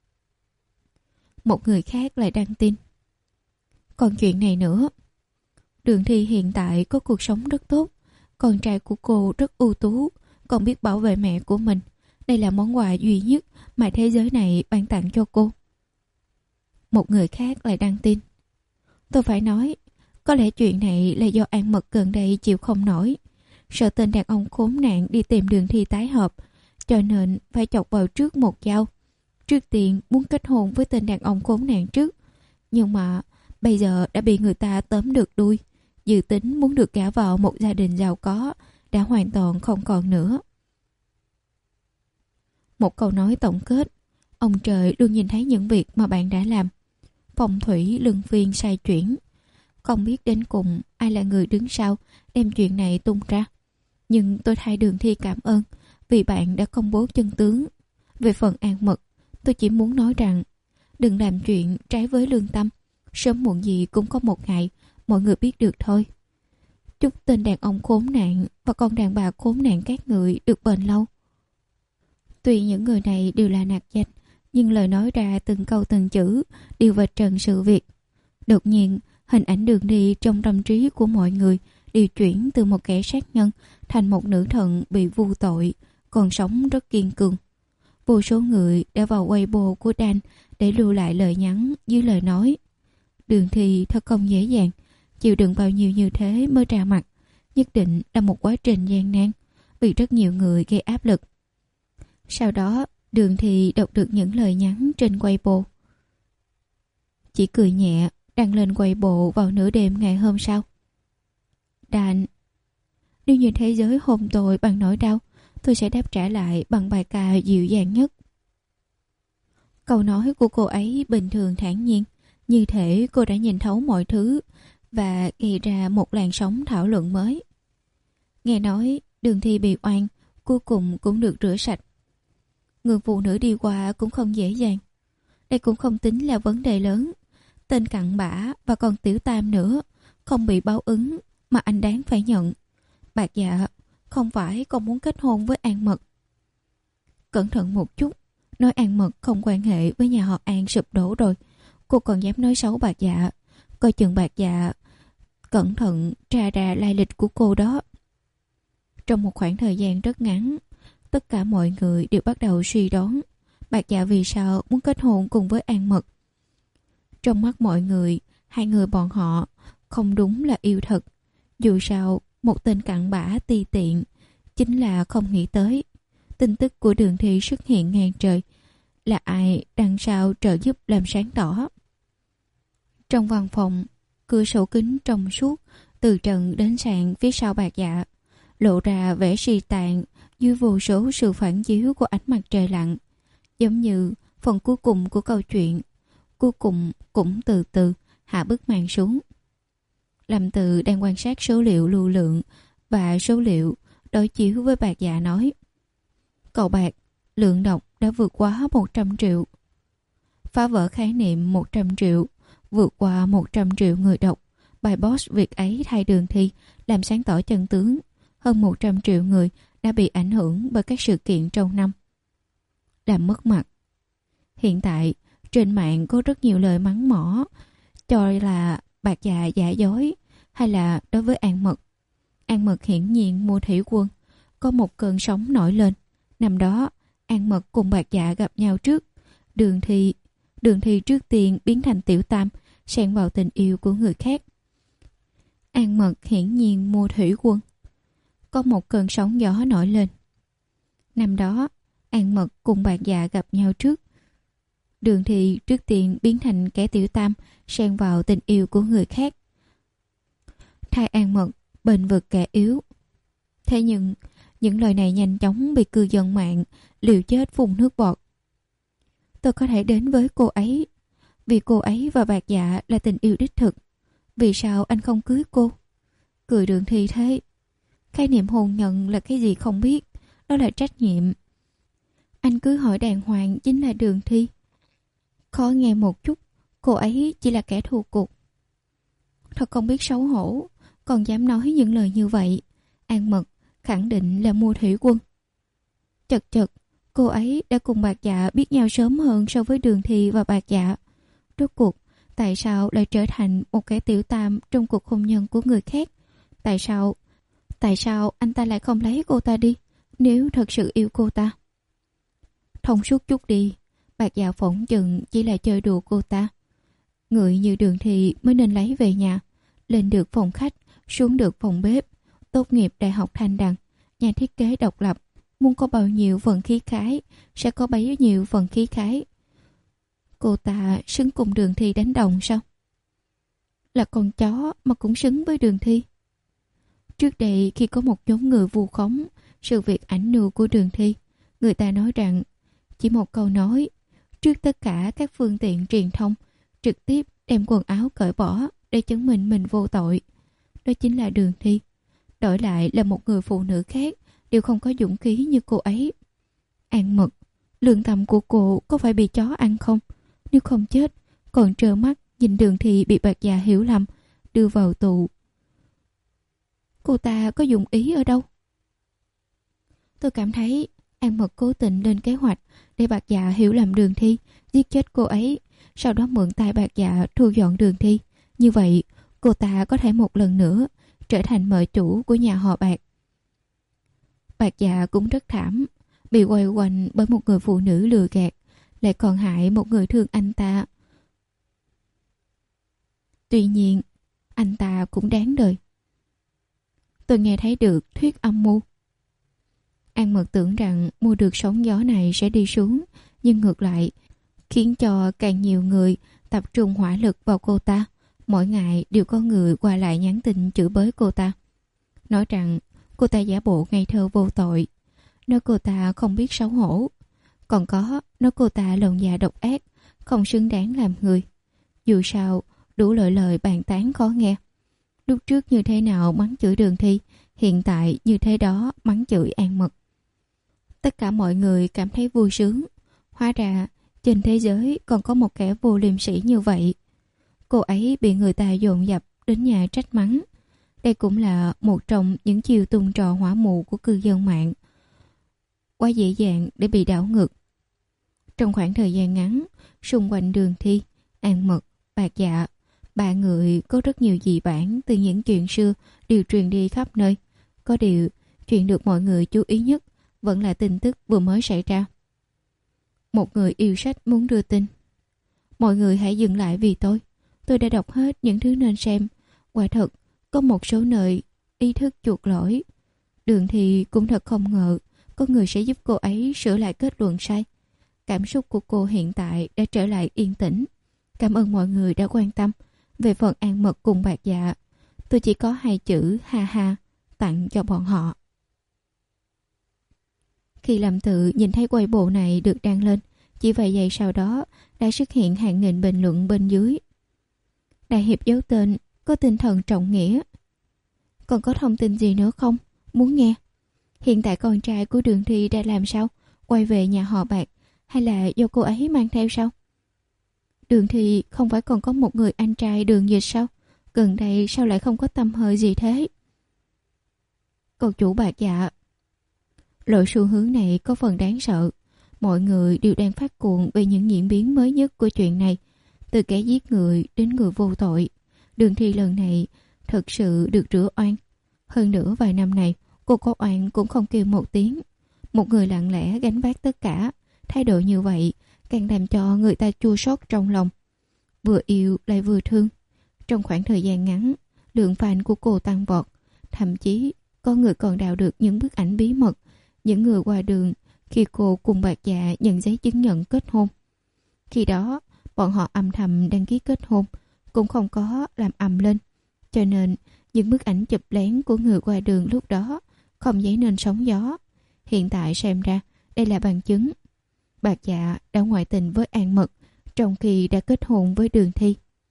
Một người khác lại đăng tin: còn chuyện này nữa. Đường Thi hiện tại có cuộc sống rất tốt. Con trai của cô rất ưu tú, còn biết bảo vệ mẹ của mình. Đây là món quà duy nhất mà thế giới này ban tặng cho cô. Một người khác lại đăng tin: tôi phải nói, có lẽ chuyện này là do An Mật gần đây chịu không nổi, sợ tên đàn ông khốn nạn đi tìm Đường Thi tái hợp, cho nên phải chọc vào trước một dao. trước tiên muốn kết hôn với tên đàn ông khốn nạn trước. Nhưng mà bây giờ đã bị người ta tóm được đuôi. Dự tính muốn được gả vào một gia đình giàu có đã hoàn toàn không còn nữa. Một câu nói tổng kết. Ông trời luôn nhìn thấy những việc mà bạn đã làm. Phong thủy luân phiên sai chuyển. Không biết đến cùng ai là người đứng sau đem chuyện này tung ra. Nhưng tôi thay Đường Thi cảm ơn vì bạn đã công bố chân tướng. Về phần An Mật, tôi chỉ muốn nói rằng đừng làm chuyện trái với lương tâm. Sớm muộn gì cũng có một ngày mọi người biết được thôi. Chúc tên đàn ông khốn nạn và con đàn bà khốn nạn các người được bền lâu. Tuy những người này đều là nạt danh, nhưng lời nói ra từng câu từng chữ đều vạch trần sự việc. Đột nhiên, hình ảnh Đường Thi trong tâm trí của mọi người điều chuyển từ một kẻ sát nhân thành một nữ thần bị vu tội, còn sống rất kiên cường. Vô số người đã vào Weibo của Dan để lưu lại lời nhắn dưới lời nói. Đường Thi thật không dễ dàng, chịu đựng bao nhiêu như thế mới ra mặt. Nhất định là một quá trình gian nan, vì rất nhiều người gây áp lực. Sau đó, Đường Thi đọc được những lời nhắn trên Weibo. Chỉ cười nhẹ, đăng lên Weibo vào nửa đêm ngày hôm sau. Dan, nếu như thế giới hôn tôi bằng nỗi đau, tôi sẽ đáp trả lại bằng bài ca dịu dàng nhất. Câu nói của cô ấy bình thường thản nhiên, như thể cô đã nhìn thấu mọi thứ và gây ra một làn sóng thảo luận mới. Nghe nói Đường Thi bị oan, cuối cùng cũng được rửa sạch. Người phụ nữ đi qua cũng không dễ dàng. Đây cũng không tính là vấn đề lớn. Tên cặn bã và còn tiểu tam nữa, không bị báo ứng mà anh đáng phải nhận. Bạc Dạ, không phải con muốn kết hôn với An Mật. Cẩn thận một chút, nói An Mật không quan hệ với nhà họ An sụp đổ rồi. Cô còn dám nói xấu Bạc Dạ. Coi chừng Bạc Dạ cẩn thận tra ra lai lịch của cô đó. Trong một khoảng thời gian rất ngắn, tất cả mọi người đều bắt đầu suy đoán Bạc Dạ vì sao muốn kết hôn cùng với An Mật. Trong mắt mọi người, hai người bọn họ không đúng là yêu thật. Dù sao, một tên cặn bã ti tiện chính là không nghĩ tới. Tin tức của Đường Thi xuất hiện ngang trời, là ai đằng sau trợ giúp làm sáng tỏ. Trong văn phòng, cửa sổ kính trong suốt từ trần đến sàn phía sau Bạc Dạ, lộ ra vẻ suy tàn dưới vô số sự phản chiếu của ánh mặt trời lặn. Giống như phần cuối cùng của câu chuyện, cuối cùng cũng từ từ hạ bức màn xuống. Lâm Từ đang quan sát số liệu lưu lượng và số liệu đối chiếu với Bạc Dạ nói: Cậu Bạc, lượng độc đã vượt quá một trăm triệu. Phá vỡ khái niệm một trăm triệu, vượt qua một trăm triệu người độc. Bài boss việc ấy thay Đường Thi làm sáng tỏ chân tướng. Hơn một trăm triệu người đã bị ảnh hưởng bởi các sự kiện trong năm. Làm mất mặt. Hiện tại, trên mạng có rất nhiều lời mắng mỏ, cho là Bạc Dạ giả dối, hay là đối với An Mật. An Mật hiển nhiên mua thủy quân. Có một cơn sóng nổi lên. Năm đó, An Mật cùng Bạc Dạ gặp nhau trước. Đường Thi, Đường Thi trước tiên biến thành tiểu tam, xen vào tình yêu của người khác. An Mật hiển nhiên mua thủy quân. Có một cơn sóng gió nổi lên. Năm đó, An Mật cùng Bạc Dạ gặp nhau trước. Đường Thi trước tiên biến thành kẻ tiểu tam, xen vào tình yêu của người khác. Thay An Mật bênh vực kẻ yếu. Thế nhưng, những lời này nhanh chóng bị cư dân mạng liều chết phun nước bọt. Tôi có thể đến với cô ấy vì cô ấy và Bạc Dạ là tình yêu đích thực. Vì sao anh không cưới cô? Cười Đường Thi thế. Khái niệm hôn nhân là cái gì không biết. Đó là trách nhiệm. Anh cứ hỏi đàng hoàng chính là Đường Thi. Khó nghe một chút, cô ấy chỉ là kẻ thù cuộc. Thật không biết xấu hổ, còn dám nói những lời như vậy. An Mật khẳng định là mua thủy quân. Chật chật, cô ấy đã cùng Bạc Dạ biết nhau sớm hơn so với Đường Thi và Bạc Dạ. Rốt cuộc, tại sao lại trở thành một kẻ tiểu tam trong cuộc hôn nhân của người khác? Tại sao, tại sao anh ta lại không lấy cô ta đi, nếu thật sự yêu cô ta? Thông suốt chút đi, Bạc Dạ phỏng chừng chỉ là chơi đùa cô ta. Người như Đường Thi mới nên lấy về nhà, lên được phòng khách, xuống được phòng bếp, tốt nghiệp đại học Thanh Đằng, nhà thiết kế độc lập, muốn có bao nhiêu phần khí khái sẽ có bấy nhiêu phần khí khái. Cô ta xứng cùng Đường Thi đánh đồng sao? Là con chó mà cũng xứng với Đường Thi. Trước đây khi có một nhóm người vu khống sự việc ảnh nương của Đường Thi, người ta nói rằng chỉ một câu nói trước tất cả các phương tiện truyền thông, trực tiếp đem quần áo cởi bỏ để chứng minh mình vô tội. Đó chính là Đường Thi. Đổi lại là một người phụ nữ khác đều không có dũng khí như cô ấy. An Mật, lương tâm của cô có phải bị chó ăn không? Nếu không chết, còn trơ mắt nhìn Đường Thi bị bạc già hiểu lầm đưa vào tù. Cô ta có dụng ý ở đâu? Tôi cảm thấy An Mật cố tình lên kế hoạch để bạc dạ hiểu lầm Đường Thi, giết chết cô ấy, sau đó mượn tay bạc dạ thu dọn Đường Thi. Như vậy, cô ta có thể một lần nữa trở thành mợ chủ của nhà họ Bạc. Bạc dạ cũng rất thảm, bị quay quanh bởi một người phụ nữ lừa gạt, lại còn hại một người thương anh ta. Tuy nhiên, anh ta cũng đáng đời. Tôi nghe thấy được thuyết âm mưu. An Mật tưởng rằng mua được sóng gió này sẽ đi xuống, nhưng ngược lại khiến cho càng nhiều người tập trung hỏa lực vào cô ta. Mỗi ngày đều có người qua lại nhắn tin chửi bới cô ta, nói rằng cô ta giả bộ ngây thơ vô tội, nói cô ta không biết xấu hổ, còn có nói cô ta lòng dạ độc ác, không xứng đáng làm người. Dù sao đủ loại lời bàn tán khó nghe. Lúc trước như thế nào mắng chửi Đường Thi, hiện tại như thế đó mắng chửi An Mật. Tất cả mọi người cảm thấy vui sướng. Hóa ra trên thế giới còn có một kẻ vô liêm sỉ như vậy. Cô ấy bị người ta dồn dập đến nhà trách mắng. Đây cũng là một trong những chiêu tung trò hỏa mù của cư dân mạng. Quá dễ dàng để bị đảo ngược. Trong khoảng thời gian ngắn, xung quanh Đường Thi, An Mật, Bạc Dạ, ba người có rất nhiều dị bản từ những chuyện xưa đều truyền đi khắp nơi. Có điều, chuyện được mọi người chú ý nhất vẫn là tin tức vừa mới xảy ra. Một người yêu sách muốn đưa tin. Mọi người hãy dừng lại vì tôi. Tôi đã đọc hết những thứ nên xem. Quả thật, có một số nơi ý thức chuộc lỗi. Đường Thi cũng thật không ngờ có người sẽ giúp cô ấy sửa lại kết luận sai. Cảm xúc của cô hiện tại đã trở lại yên tĩnh. Cảm ơn mọi người đã quan tâm. Về phần An Mật cùng Bạc Dạ, tôi chỉ có hai chữ ha ha tặng cho bọn họ. Khi Lâm Tự nhìn thấy quay bộ này được đăng lên, chỉ vài giây sau đó đã xuất hiện hàng nghìn bình luận bên dưới. Đại hiệp giấu tên, có tinh thần trọng nghĩa. Còn có thông tin gì nữa không? Muốn nghe. Hiện tại con trai của Đường Thi đã làm sao? Quay về nhà họ Bạc, hay là do cô ấy mang theo sao? Đường Thi không phải còn có một người anh trai Đường Dịch sao? Gần đây sao lại không có tăm hơi gì thế? Cậu chủ Bạc Dạ. Loại xu hướng này có phần đáng sợ. Mọi người đều đang phát cuồng về những diễn biến mới nhất của chuyện này. Từ kẻ giết người đến người vô tội. Đường Thi lần này thật sự được rửa oan. Hơn nữa vài năm này, cô có oan cũng không kêu một tiếng. Một người lặng lẽ gánh vác tất cả. Thái độ như vậy càng làm cho người ta chua xót trong lòng. Vừa yêu lại vừa thương. Trong khoảng thời gian ngắn, lượng fan của cô tăng vọt. Thậm chí có người còn đào được những bức ảnh bí mật, những người qua đường khi cô cùng Bạc Dạ nhận giấy chứng nhận kết hôn. Khi đó, bọn họ âm thầm đăng ký kết hôn, cũng không có làm ầm lên. Cho nên, những bức ảnh chụp lén của người qua đường lúc đó không dấy nên sóng gió. Hiện tại xem ra, đây là bằng chứng. Bạc Dạ đã ngoại tình với An Mật, trong khi đã kết hôn với Đường Thi.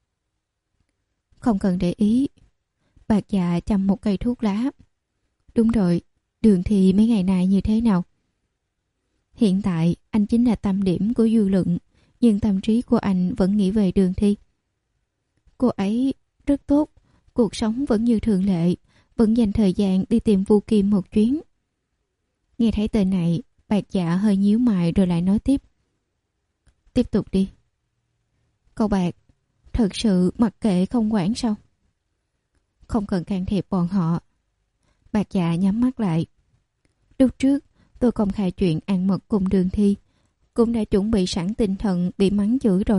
Không cần để ý. Bạc Dạ châm một cây thuốc lá. Đúng rồi, Đường Thi mấy ngày nay như thế nào? Hiện tại anh chính là tâm điểm của dư luận, nhưng tâm trí của anh vẫn nghĩ về Đường Thi. Cô ấy rất tốt, cuộc sống vẫn như thường lệ, vẫn dành thời gian đi tìm Vu Kim một chuyến. Nghe thấy tên này, Bạc Dạ hơi nhíu mày rồi lại nói tiếp. Tiếp tục đi. Cậu Bạc, thật sự mặc kệ không quản sao? Không cần can thiệp bọn họ. Bạc Dạ nhắm mắt lại. Lúc trước, tôi công khai chuyện An Mật cùng Đường Thi, cũng đã chuẩn bị sẵn tinh thần bị mắng chửi rồi.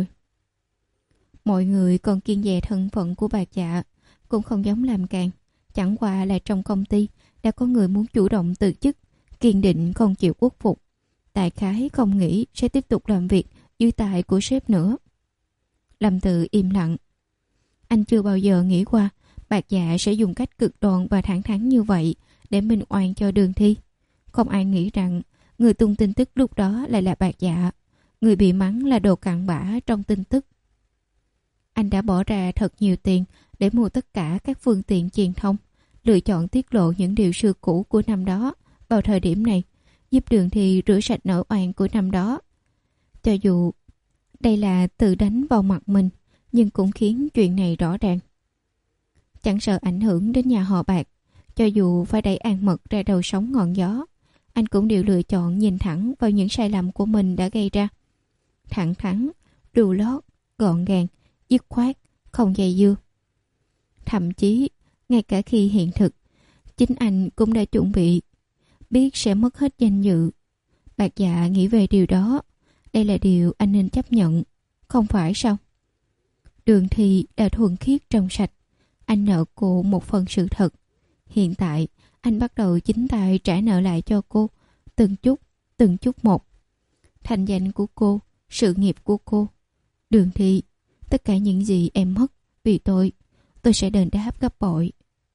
Mọi người còn kiêng dè thân phận của Bạc Dạ, cũng không dám làm càng. Chẳng qua là trong công ty đã có người muốn chủ động từ chức, kiên định không chịu khuất phục. Đại khái không nghĩ sẽ tiếp tục làm việc dưới tài của sếp nữa. Lâm Tự im lặng. Anh chưa bao giờ nghĩ qua Bạc Dạ sẽ dùng cách cực đoan và thẳng thắn như vậy để minh oan cho Đường Thi. Không ai nghĩ rằng người tung tin tức lúc đó lại là Bạc Dạ. Người bị mắng là đồ cặn bã trong tin tức. Anh đã bỏ ra thật nhiều tiền để mua tất cả các phương tiện truyền thông, lựa chọn tiết lộ những điều xưa cũ của năm đó vào thời điểm này, giúp Đường Thi rửa sạch nỗi oan của năm đó. Cho dù đây là tự đánh vào mặt mình, nhưng cũng khiến chuyện này rõ ràng. Chẳng sợ ảnh hưởng đến nhà họ Bạc, cho dù phải đẩy An Mật ra đầu sóng ngọn gió, anh cũng đều lựa chọn nhìn thẳng vào những sai lầm của mình đã gây ra. Thẳng thắn, đù lót, gọn gàng, dứt khoát, không dây dưa. Thậm chí, ngay cả khi hiện thực, chính anh cũng đã chuẩn bị, biết sẽ mất hết danh dự. Bạc Dạ nghĩ về điều đó, đây là điều anh nên chấp nhận, không phải sao? Đường Thi đã thuần khiết trong sạch, anh nợ cô một phần sự thật. Hiện tại, anh bắt đầu chính tay trả nợ lại cho cô, từng chút, từng chút một. Thành danh của cô, sự nghiệp của cô. Đường Thi, tất cả những gì em mất vì tôi, tôi sẽ đền đáp gấp bội.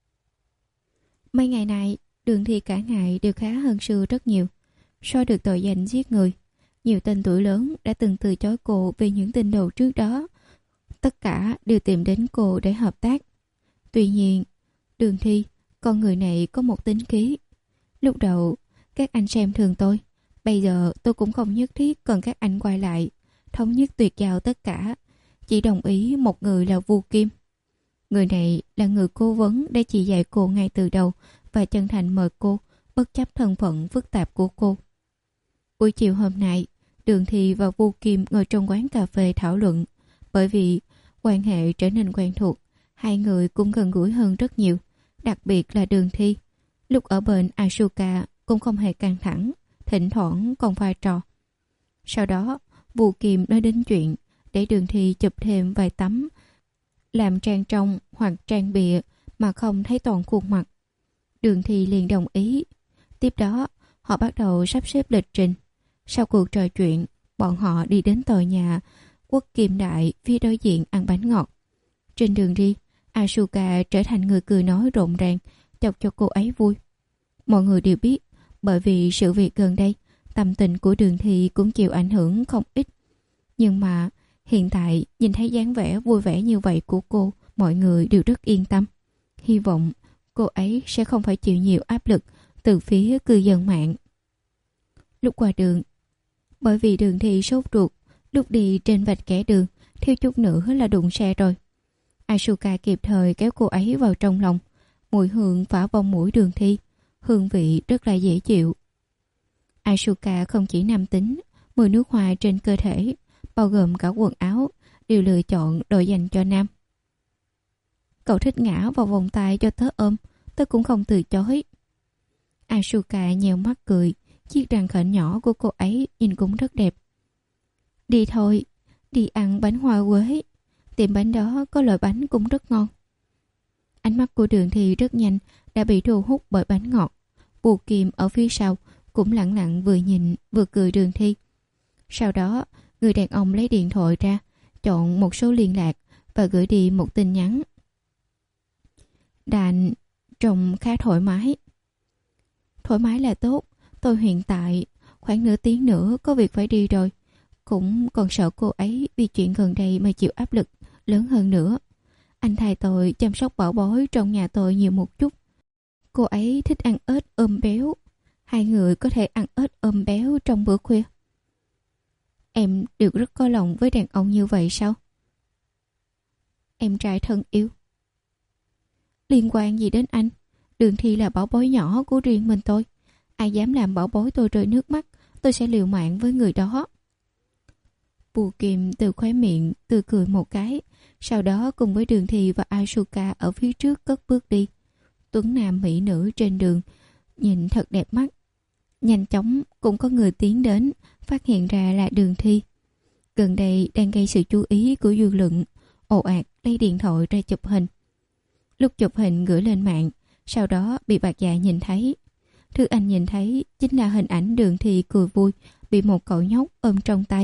Mấy ngày này, Đường Thi cả ngày đều khá hơn xưa rất nhiều. So được tội danh giết người, nhiều tên tuổi lớn đã từng từ chối cô vì những tin đồn trước đó. Tất cả đều tìm đến cô để hợp tác. Tuy nhiên, Đường Thi, con người này có một tính khí. Lúc đầu, các anh xem thường tôi. Bây giờ tôi cũng không nhất thiết cần các anh quay lại, thống nhất tuyệt giao tất cả. Chỉ đồng ý một người là Vu Kim. Người này là người cố vấn để chỉ dạy cô ngay từ đầu và chân thành mời cô, bất chấp thân phận phức tạp của cô. Buổi chiều hôm nay, Đường Thi và Vu Kim ngồi trong quán cà phê thảo luận. Bởi vì quan hệ trở nên quen thuộc, hai người cũng gần gũi hơn rất nhiều. Đặc biệt là Đường Thi. Lúc ở bên Asuka cũng không hề căng thẳng, thỉnh thoảng còn pha trò. Sau đó, Vu Kim nói đến chuyện để Đường Thi chụp thêm vài tấm, làm trang trong hoặc trang bìa mà không thấy toàn khuôn mặt. Đường Thi liền đồng ý. Tiếp đó, họ bắt đầu sắp xếp lịch trình. Sau cuộc trò chuyện, bọn họ đi đến tòa nhà Quốc Kim Đại phía đối diện ăn bánh ngọt. Trên đường đi, Asuka trở thành người cười nói rộn ràng, chọc cho cô ấy vui. Mọi người đều biết, bởi vì sự việc gần đây, tâm tình của Đường Thi cũng chịu ảnh hưởng không ít. Nhưng mà hiện tại nhìn thấy dáng vẻ vui vẻ như vậy của cô, mọi người đều rất yên tâm. Hy vọng cô ấy sẽ không phải chịu nhiều áp lực từ phía cư dân mạng. Lúc qua đường, bởi vì Đường Thi sốt ruột, lúc đi trên vạch kẻ đường, thiếu chút nữa là đụng xe rồi. Asuka kịp thời kéo cô ấy vào trong lòng. Mùi hương phả vào mũi Đường Thi, hương vị rất là dễ chịu. Asuka không chỉ nam tính, mùi nước hoa trên cơ thể, bao gồm cả quần áo, đều lựa chọn đồ dành cho nam. Cậu thích ngã vào vòng tay cho tớ ôm, tớ cũng không từ chối. Asuka nhèo mắt cười, chiếc răng khểnh nhỏ của cô ấy nhìn cũng rất đẹp. Đi thôi, đi ăn bánh hoa quế. Tiệm bánh đó có loại bánh cũng rất ngon. Ánh mắt của Đường Thi rất nhanh đã bị thu hút bởi bánh ngọt. Vu Kim ở phía sau cũng lặng lặng vừa nhìn vừa cười Đường Thi. Sau đó, người đàn ông lấy điện thoại ra, chọn một số liên lạc và gửi đi một tin nhắn. Đàn trông khá thoải mái. Thoải mái là tốt. Tôi hiện tại khoảng nửa tiếng nữa có việc phải đi rồi. Cũng còn sợ cô ấy vì chuyện gần đây mà chịu áp lực lớn hơn nữa. Anh thay tôi chăm sóc bảo bối trong nhà tôi nhiều một chút. Cô ấy thích ăn ếch ôm béo. Hai người có thể ăn ếch ôm béo trong bữa khuya. Em được rất có lòng với đàn ông như vậy sao? Em trai thân yêu. Liên quan gì đến anh? Đường Thi là bảo bối nhỏ của riêng mình tôi. Ai dám làm bảo bối tôi rơi nước mắt, tôi sẽ liều mạng với người đó. Vu Kim từ khóe miệng từ cười một cái, sau đó cùng với Đường Thi và Asuka ở phía trước cất bước đi. Tuấn nam mỹ nữ trên đường nhìn thật đẹp mắt. Nhanh chóng cũng có người tiến đến, phát hiện ra là Đường Thi. Gần đây đang gây sự chú ý của dư luận, ồ ạt lấy điện thoại ra chụp hình. Lúc chụp hình gửi lên mạng, sau đó bị Bạc Dạ nhìn thấy. Thứ anh nhìn thấy chính là hình ảnh Đường Thi cười vui bị một cậu nhóc ôm trong tay,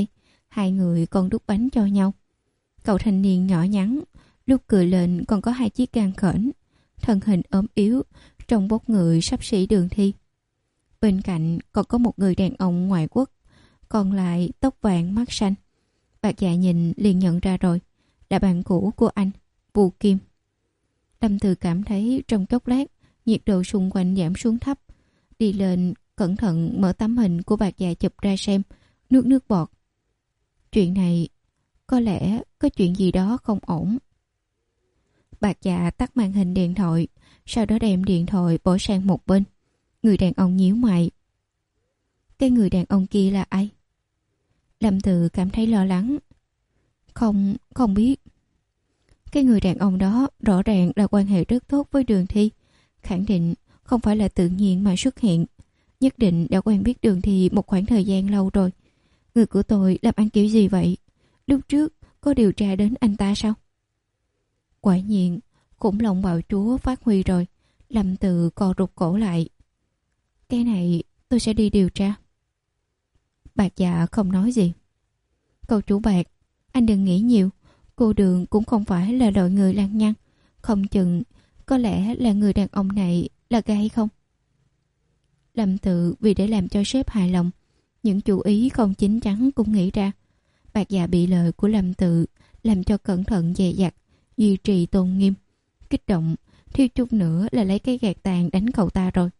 Hai người còn đút bánh cho nhau. Cậu thanh niên nhỏ nhắn, lúc cười lên còn có hai chiếc gang khểnh, thân hình ốm yếu, trông bốc người sắp xỉ Đường Thi. Bên cạnh còn có một người đàn ông ngoại quốc, còn lại tóc vàng mắt xanh. Bạc Dạ nhìn liền nhận ra rồi, là bạn cũ của anh, Vu Kim. Lâm Từ cảm thấy trong chốc lát nhiệt độ xung quanh giảm xuống thấp, đi lên cẩn thận mở tấm hình của Bạc Dạ chụp ra xem, nước nước bọt. Chuyện này có lẽ có chuyện gì đó không ổn. Bạc Dạ tắt màn hình điện thoại, sau đó đem điện thoại bỏ sang một bên. Người đàn ông nhíu mày. Cái người đàn ông kia là ai? Lâm Từ cảm thấy lo lắng. Không, không biết. Cái người đàn ông đó rõ ràng là quan hệ rất tốt với Đường Thi, khẳng định không phải là tự nhiên mà xuất hiện, nhất định đã quen biết Đường Thi một khoảng thời gian lâu rồi. Người của tôi làm ăn kiểu gì vậy? Lúc trước có điều tra đến anh ta sao? Quả nhiên khủng long bạo chúa phát huy rồi. Lâm Từ co rụt cổ lại. Cái này tôi sẽ đi điều tra. Bạc Dạ không nói gì. Cậu chủ Bạc, anh đừng nghĩ nhiều. Cô Đường cũng không phải là loại người lăng nhăng. Không chừng có lẽ là người đàn ông này là gay hay không? Lâm Tự vì để làm cho sếp hài lòng, những chủ ý không chín chắn cũng nghĩ ra. Bạc Dạ bị lời của Lâm Tự làm cho cẩn thận dè dặt, duy trì tôn nghiêm, kích động, thiếu chút nữa là lấy cái gạt tàn đánh cậu ta rồi.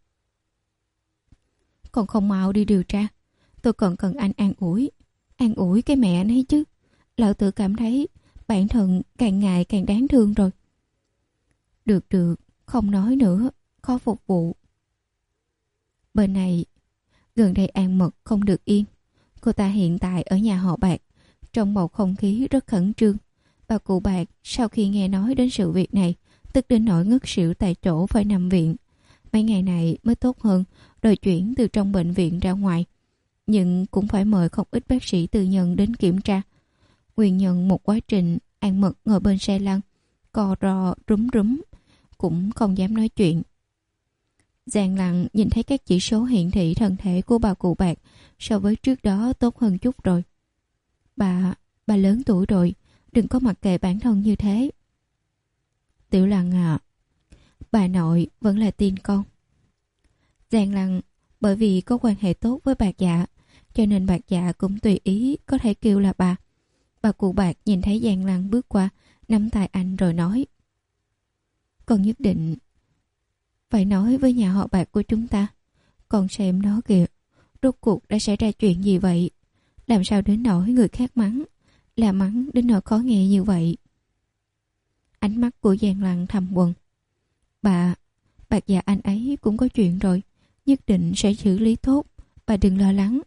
Còn không mau đi điều tra, tôi còn cần anh an ủi. An ủi cái mẹ anh ấy chứ. Lão Tự cảm thấy bản thân càng ngày càng đáng thương rồi. Được được, không nói nữa, khó phục vụ. Bên này, gần đây An Mật không được yên. Cô ta hiện tại ở nhà họ Bạc, trong bầu không khí rất khẩn trương. Bà cụ Bạc sau khi nghe nói đến sự việc này, tức đến nỗi ngất xỉu tại chỗ phải nằm viện. Mấy ngày này mới tốt hơn, rồi chuyển từ trong bệnh viện ra ngoài. Nhưng cũng phải mời không ít bác sĩ tư nhân đến kiểm tra. Nguyên nhân một quá trình An Mật ngồi bên xe lăn, co ro rúm rúm, cũng không dám nói chuyện. Giang Lăng nhìn thấy các chỉ số hiển thị thân thể của bà cụ Bạc so với trước đó tốt hơn chút rồi. Bà, bà lớn tuổi rồi, đừng có mặc kệ bản thân như thế. Tiểu Lăng à, bà nội vẫn là tin con. Giang Lăng bởi vì có quan hệ tốt với Bạc Dạ, cho nên Bạc Dạ cũng tùy ý có thể kêu là bà. Bà cụ Bạc nhìn thấy Giang Lăng bước qua, nắm tay anh rồi nói: Con nhất định phải nói với nhà họ Bạc của chúng ta. Con xem nó kìa, rốt cuộc đã xảy ra chuyện gì vậy? Làm sao đến nỗi người khác mắng, là mắng đến nỗi khó nghe như vậy? Ánh mắt của Giang Lăng thầm quần. Bà, Bạc Dạ anh ấy cũng có chuyện rồi, nhất định sẽ xử lý tốt, bà đừng lo lắng.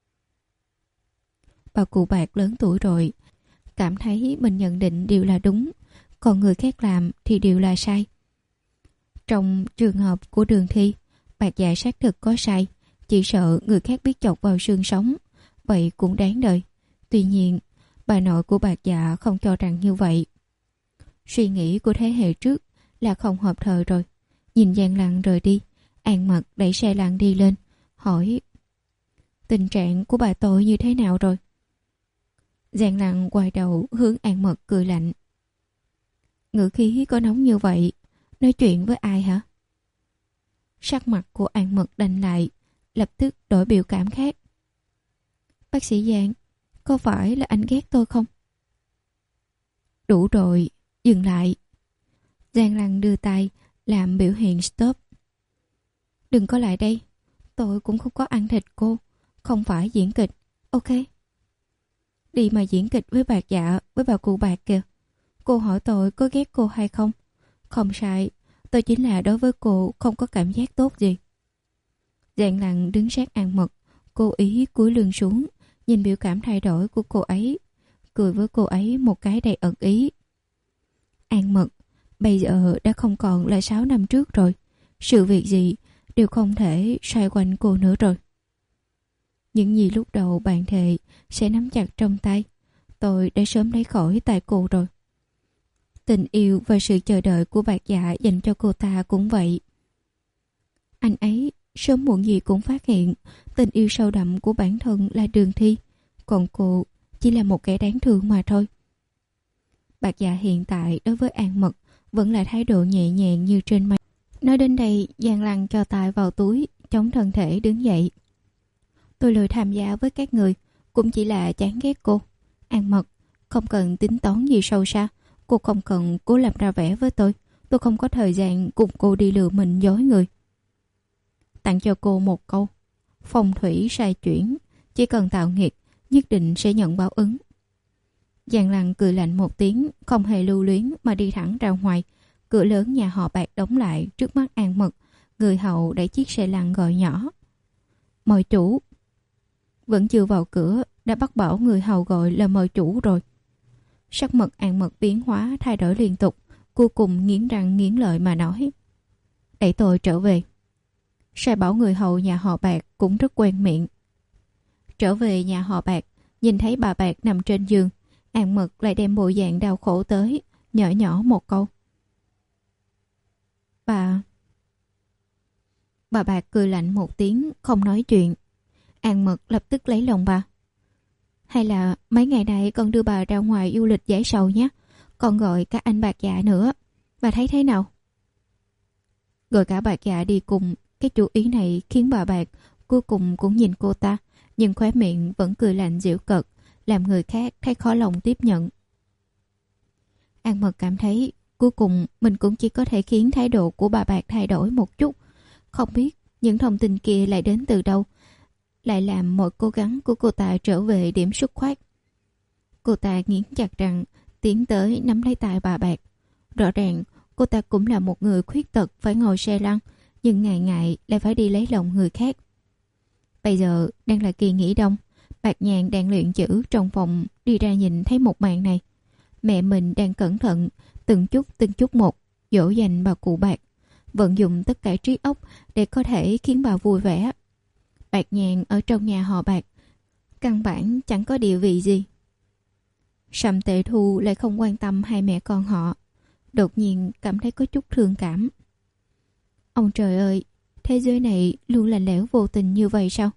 Bà cụ Bạc lớn tuổi rồi, cảm thấy mình nhận định đều là đúng, còn người khác làm thì đều là sai. Trong trường hợp của Đường Thi, Bạc Dạ xác thực có sai, chỉ sợ người khác biết chọc vào xương sống, vậy cũng đáng đời. Tuy nhiên, bà nội của Bạc Dạ không cho rằng như vậy. Suy nghĩ của thế hệ trước là không hợp thời rồi. Nhìn Giang Lăng rời đi, An Mật đẩy xe lăn đi lên, hỏi: Tình trạng của bà tôi như thế nào rồi? Giang Lăng quay đầu hướng An Mật cười lạnh. Ngữ khí có nóng như vậy, nói chuyện với ai hả? Sắc mặt của An Mật đanh lại, lập tức đổi biểu cảm khác. Bác sĩ Giang, có phải là anh ghét tôi không? Đủ rồi, dừng lại. Giang Lăng đưa tay làm biểu hiện stop. Đừng có lại đây, tôi cũng không có ăn thịt cô, không phải diễn kịch, ok? Đi mà diễn kịch với Bạc Dạ, với bà cụ Bạc kìa. Cô hỏi tôi có ghét cô hay không? Không sai, tôi chính là đối với cô không có cảm giác tốt gì. Giang Lăng đứng sát An Mật, cố ý cúi lưng xuống, nhìn biểu cảm thay đổi của cô ấy, cười với cô ấy một cái đầy ẩn ý. An Mật, bây giờ đã không còn là sáu năm trước rồi, sự việc gì đều không thể xoay quanh cô nữa rồi. Những gì lúc đầu bạn thề sẽ nắm chặt trong tay, tôi đã sớm lấy khỏi tay cô rồi. Tình yêu và sự chờ đợi của Bạc Dạ dành cho cô ta cũng vậy. Anh ấy sớm muộn gì cũng phát hiện tình yêu sâu đậm của bản thân là Đường Thi, còn cô chỉ là một kẻ đáng thương mà thôi. Bạc Dạ hiện tại đối với An Mật vẫn là thái độ nhẹ nhàng như trên mây. Nói đến đây, Giang Lăng cho tay vào túi, chống thân thể đứng dậy. Tôi lười tham gia với các người, cũng chỉ là chán ghét cô. An Mật, không cần tính toán gì sâu xa, cô không cần cố làm ra vẻ với tôi. Tôi không có thời gian cùng cô đi lừa mình dối người. Tặng cho cô một câu: phong thủy sai chuyển, chỉ cần tạo nghiệt, nhất định sẽ nhận báo ứng. Giang Lăng cười lạnh một tiếng, không hề lưu luyến mà đi thẳng ra ngoài. Cửa lớn nhà họ Bạc đóng lại trước mắt An Mật. Người hầu đẩy chiếc xe lăn gọi nhỏ: mời chủ. Vẫn chưa vào cửa đã bắt bảo người hầu gọi là mời chủ rồi. Sắc mặt An Mật biến hóa thay đổi liên tục, cuối cùng nghiến răng nghiến lợi mà nói: đẩy tôi trở về. Sai bảo người hầu nhà họ Bạc cũng rất quen miệng. Trở về nhà họ Bạc, nhìn thấy bà Bạc nằm trên giường, An Mật lại đem bộ dạng đau khổ tới, nhỏ nhỏ một câu: bà. Bà Bạc cười lạnh một tiếng, không nói chuyện. An Mật lập tức lấy lòng bà: hay là mấy ngày nay con đưa bà ra ngoài du lịch giải sầu nhé, con gọi cả anh Bạc Dạ nữa, bà thấy thế nào? Gọi cả Bạc Dạ đi cùng, cái chủ ý này khiến bà Bạc cuối cùng cũng nhìn cô ta, nhưng khóe miệng vẫn cười lạnh giễu cợt, làm người khác thấy khó lòng tiếp nhận. An Mật cảm thấy cuối cùng mình cũng chỉ có thể khiến thái độ của bà Bạc thay đổi một chút. Không biết những thông tin kia lại đến từ đâu, lại làm mọi cố gắng của cô ta trở về điểm xuất phát. Cô ta nghiến chặt răng, tiến tới nắm lấy tay bà Bạc. Rõ ràng cô ta cũng là một người khuyết tật phải ngồi xe lăn, nhưng ngày ngày lại phải đi lấy lòng người khác. Bây giờ đang là kỳ nghỉ đông, Bạc Nhàn đang luyện chữ trong phòng đi ra nhìn thấy một màn này. Mẹ mình đang cẩn thận từng chút từng chút một dỗ dành bà cụ Bạc, vận dụng tất cả trí óc để có thể khiến bà vui vẻ. Bạc Nhàn ở trong nhà họ Bạc căn bản chẳng có địa vị gì. Sầm Tệ Thu lại không quan tâm hai mẹ con họ, đột nhiên cảm thấy có chút thương cảm. Ông trời ơi, thế giới này luôn lạnh lẽo vô tình như vậy sao?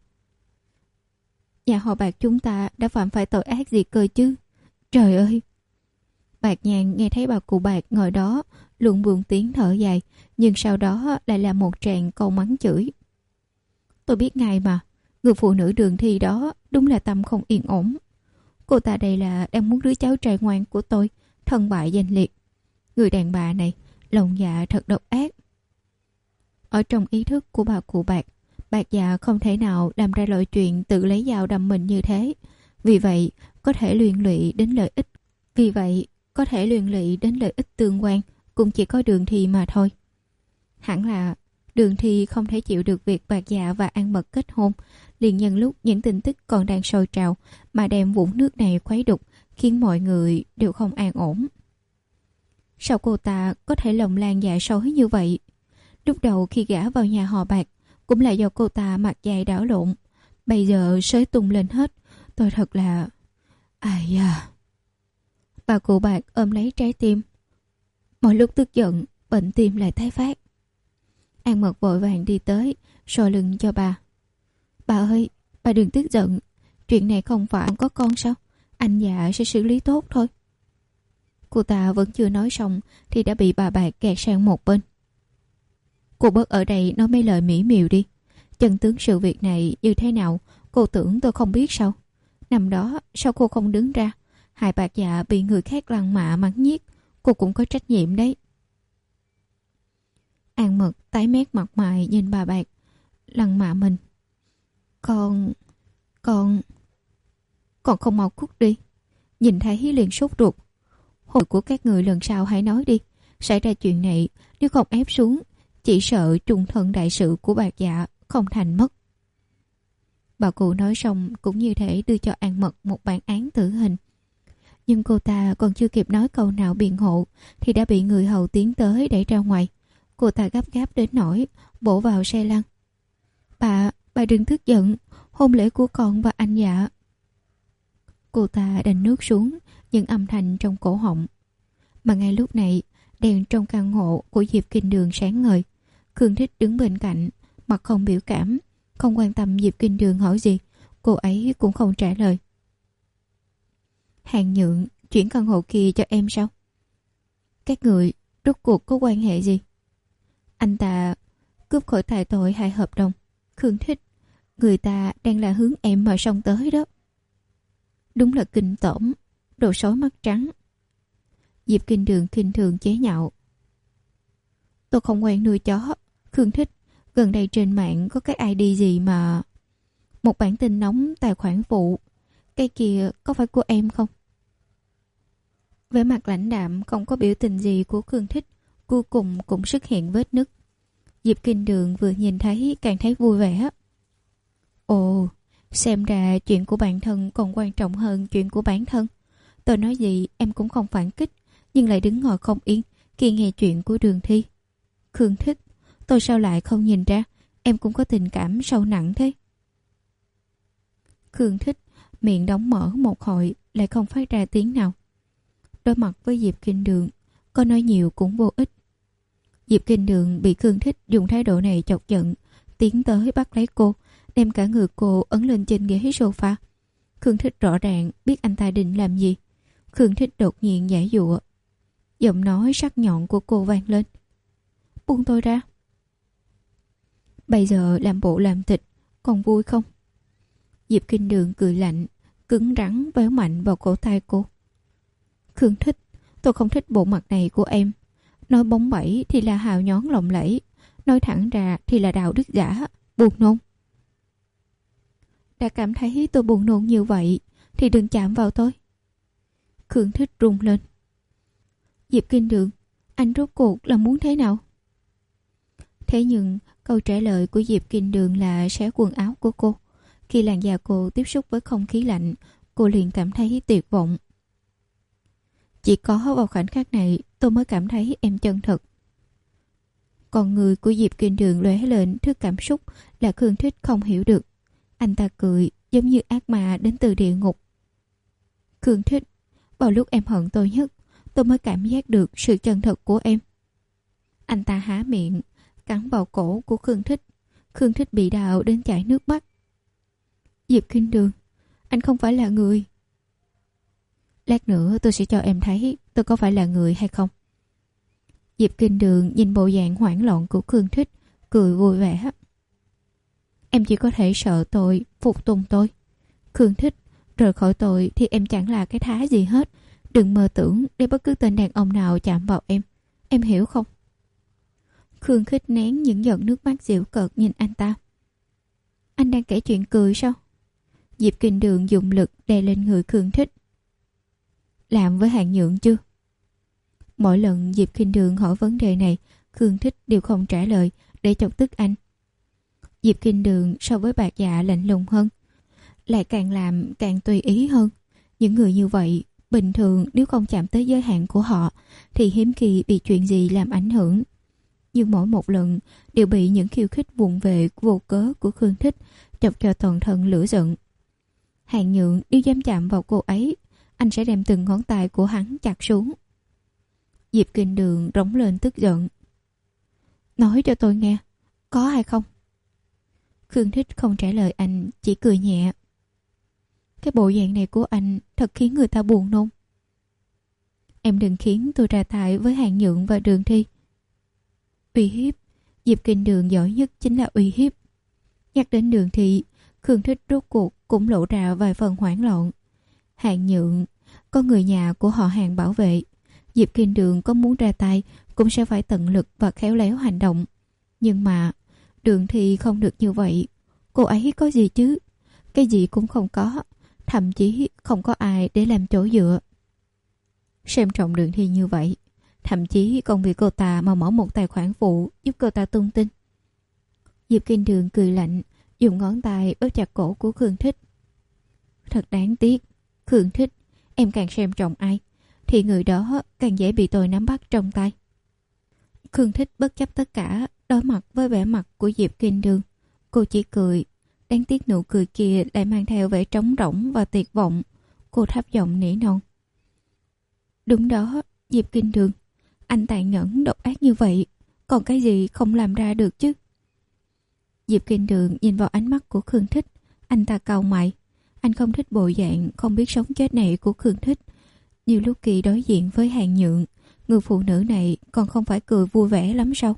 Nhà họ Bạc chúng ta đã phạm phải tội ác gì cơ chứ? Trời ơi! Bạc Nhàn nghe thấy bà cụ Bạc ngồi đó luôn buồn tiếng thở dài, nhưng sau đó lại là một tràng câu mắng chửi. Tôi biết ngài mà, người phụ nữ Đường Thi đó đúng là tâm không yên ổn. Cô ta đây là đang muốn đứa cháu trai ngoan của tôi thân bại danh liệt. Người đàn bà này lòng dạ thật độc ác. Ở trong ý thức của bà cụ Bạc, Bạc Dạ không thể nào làm ra loại chuyện tự lấy dao đâm mình như thế. Vì vậy có thể liên lụy đến lợi ích. Vì vậy có thể liên lụy đến lợi ích tương quan cũng chỉ có Đường Thi mà thôi. Hẳn là Đường Thi không thể chịu được việc Bạc Dạ và An Mật kết hôn, liền nhân lúc những tin tức còn đang sôi trào mà đem vũng nước này khuấy đục, khiến mọi người đều không an ổn. Sao cô ta có thể lòng lan dạ sói như vậy? Lúc đầu khi gả vào nhà họ Bạc cũng là do cô ta mặt dày đảo lộn, bây giờ sới tung lên hết. Tôi thật là... Ai da... Bà cụ Bạc ôm lấy trái tim. Mỗi lúc tức giận, bệnh tim lại tái phát. An Mật vội vàng đi tới, sờ lưng cho bà. Bà ơi, bà đừng tức giận. Chuyện này không phải có con sao? Anh Dạ sẽ xử lý tốt thôi. Cô ta vẫn chưa nói xong thì đã bị bà Bạc kẹt sang một bên. Cô bớt ở đây nói mấy lời mỹ miều đi. Chân tướng sự việc này như thế nào, cô tưởng tôi không biết sao? Năm đó sao cô không đứng ra? Hai Bạc Dạ bị người khác lăng mạ mắng nhiếc, cô cũng có trách nhiệm đấy. An Mật tái mét mặt mày nhìn bà Bạc. Lăng mạ mình? Con... Con... Con không mau cút đi. Nhìn thấy liền sốt ruột. Hồi của các người lần sau hãy nói đi. Xảy ra chuyện này, nếu không ép xuống, chỉ sợ trung thân đại sự của Bạc Dạ không thành mất. Bà cụ nói xong cũng như thể đưa cho An Mật một bản án tử hình. Nhưng cô ta còn chưa kịp nói câu nào biện hộ thì đã bị người hầu tiến tới đẩy ra ngoài. Cô ta gấp gáp đến nỗi bổ vào xe lăn. Bà, bà đừng tức giận. Hôn lễ của con và anh Dạ. Cô ta đành nước xuống những âm thanh trong cổ họng. Mà ngay lúc này, đèn trong căn hộ của Diệp Kinh Đường sáng ngời. Khương Thích đứng bên cạnh, mặt không biểu cảm, không quan tâm Diệp Kinh Đường hỏi gì, cô ấy cũng không trả lời. Hàng Nhượng chuyển căn hộ kia cho em sao? Các người rốt cuộc có quan hệ gì? Anh ta cướp khỏi tài tội hai hợp đồng. Khương Thích, người ta đang là hướng em mà xông tới đó. Đúng là kinh tởm, đồ sói mắt trắng. Diệp Kinh Đường khinh thường chế nhạo. Tôi không quen nuôi chó. Khương Thích, gần đây trên mạng có cái i đê gì mà... Một bản tin nóng tài khoản phụ. Cái kia có phải của em không? Vẻ mặt lãnh đạm không có biểu tình gì của Khương Thích cuối cùng cũng xuất hiện vết nứt. Diệp Kinh Đường vừa nhìn thấy càng thấy vui vẻ. Ồ, xem ra chuyện của bản thân còn quan trọng hơn chuyện của bản thân. Tôi nói gì em cũng không phản kích, nhưng lại đứng ngồi không yên khi nghe chuyện của Đường Thi. Khương Thích, tôi sao lại không nhìn ra em cũng có tình cảm sâu nặng thế? Khương Thích miệng đóng mở một hồi lại không phát ra tiếng nào. Đối mặt với Diệp Kinh Đường, có nói nhiều cũng vô ích. Diệp Kinh Đường bị Khương Thích dùng thái độ này chọc giận, tiến tới bắt lấy cô, đem cả người cô ấn lên trên ghế sofa. Khương Thích rõ ràng biết anh ta định làm gì. Khương Thích đột nhiên giãy giụa. Giọng nói sắc nhọn của cô vang lên. Buông tôi ra. Bây giờ làm bộ làm thịt, còn vui không? Diệp Kinh Đường cười lạnh, cứng rắn véo mạnh vào cổ tay cô. Khương Thích, tôi không thích bộ mặt này của em. Nói bóng bẩy thì là hào nhón lộng lẫy, nói thẳng ra thì là đạo đức giả, buồn nôn. Đã cảm thấy tôi buồn nôn như vậy thì đừng chạm vào tôi. Khương Thích run lên. Diệp Kinh Đường, anh rốt cuộc là muốn thế nào? Thế nhưng câu trả lời của Diệp Kinh Đường là xé quần áo của cô. Khi làn da cô tiếp xúc với không khí lạnh, cô liền cảm thấy tuyệt vọng. Chỉ có vào khoảnh khắc này tôi mới cảm thấy em chân thật. Còn người của Diệp Kinh Đường lóe lên thứ cảm xúc là Khương Thích không hiểu được. Anh ta cười giống như ác ma đến từ địa ngục. Khương Thích, vào lúc em hận tôi nhất, tôi mới cảm giác được sự chân thật của em. Anh ta há miệng, cắn vào cổ của Khương Thích. Khương Thích bị đau đến chảy nước mắt. Diệp Kinh Đường, anh không phải là người. Lát nữa tôi sẽ cho em thấy tôi có phải là người hay không. Diệp Kinh Đường nhìn bộ dạng hoảng loạn của Khương Thích, cười vui vẻ. Em chỉ có thể sợ tôi, phục tùng tôi. Khương Thích, rời khỏi tôi thì em chẳng là cái thá gì hết. Đừng mơ tưởng để bất cứ tên đàn ông nào chạm vào em. Em hiểu không? Khương Thích nén những giọt nước mắt dịu cợt nhìn anh ta. Anh đang kể chuyện cười sao? Diệp Kinh Đường dùng lực đè lên người Khương Thích. Làm với Hàng Nhượng chưa? Mỗi lần Diệp Kinh Đường hỏi vấn đề này, Khương Thích đều không trả lời để chọc tức anh. Diệp Kinh Đường so với Bạc Dạ lạnh lùng hơn, lại càng làm càng tùy ý hơn. Những người như vậy, bình thường nếu không chạm tới giới hạn của họ, thì hiếm khi bị chuyện gì làm ảnh hưởng. Nhưng mỗi một lần đều bị những khiêu khích vụng về vô cớ của Khương Thích chọc cho toàn thân lửa giận. Hàng Nhượng nếu dám chạm vào cô ấy, anh sẽ đem từng ngón tay của hắn chặt xuống. Diệp Kinh Đường rống lên tức giận. Nói cho tôi nghe, có hay không? Khương Thích không trả lời anh, chỉ cười nhẹ. Cái bộ dạng này của anh thật khiến người ta buồn nôn. Em đừng khiến tôi ra tay với Hàng Nhượng và Đường Thi. Uy hiếp, Diệp Kinh Đường giỏi nhất chính là uy hiếp. Nhắc đến Đường Thi, Khương Thích rốt cuộc cũng lộ ra vài phần hoảng loạn. Hàng Nhượng có người nhà của họ Hàng bảo vệ, Diệp Kinh Đường có muốn ra tay cũng sẽ phải tận lực và khéo léo hành động. Nhưng mà Đường Thi không được như vậy. Cô ấy có gì chứ? Cái gì cũng không có, thậm chí không có ai để làm chỗ dựa. Xem trọng Đường Thi như vậy, thậm chí còn vì cô ta mà mở một tài khoản phụ giúp cô ta tung tin. Diệp Kinh Đường cười lạnh, dùng ngón tay bóp chặt cổ của Khương Thích. Thật đáng tiếc, Khương Thích, em càng xem trọng ai thì người đó càng dễ bị tôi nắm bắt trong tay. Khương Thích bất chấp tất cả, đối mặt với vẻ mặt của Diệp Kinh Đường. Cô chỉ cười, đáng tiếc nụ cười kia lại mang theo vẻ trống rỗng và tuyệt vọng. Cô thấp giọng nỉ non. Đúng đó, Diệp Kinh Đường, anh tàn nhẫn độc ác như vậy, còn cái gì không làm ra được chứ? Diệp Kinh Đường nhìn vào ánh mắt của Khương Thích, anh ta cau mày. Anh không thích bộ dạng không biết sống chết này của Khương Thích. Nhiều lúc Kỳ đối diện với Hàng Nhượng, người phụ nữ này còn không phải cười vui vẻ lắm sao?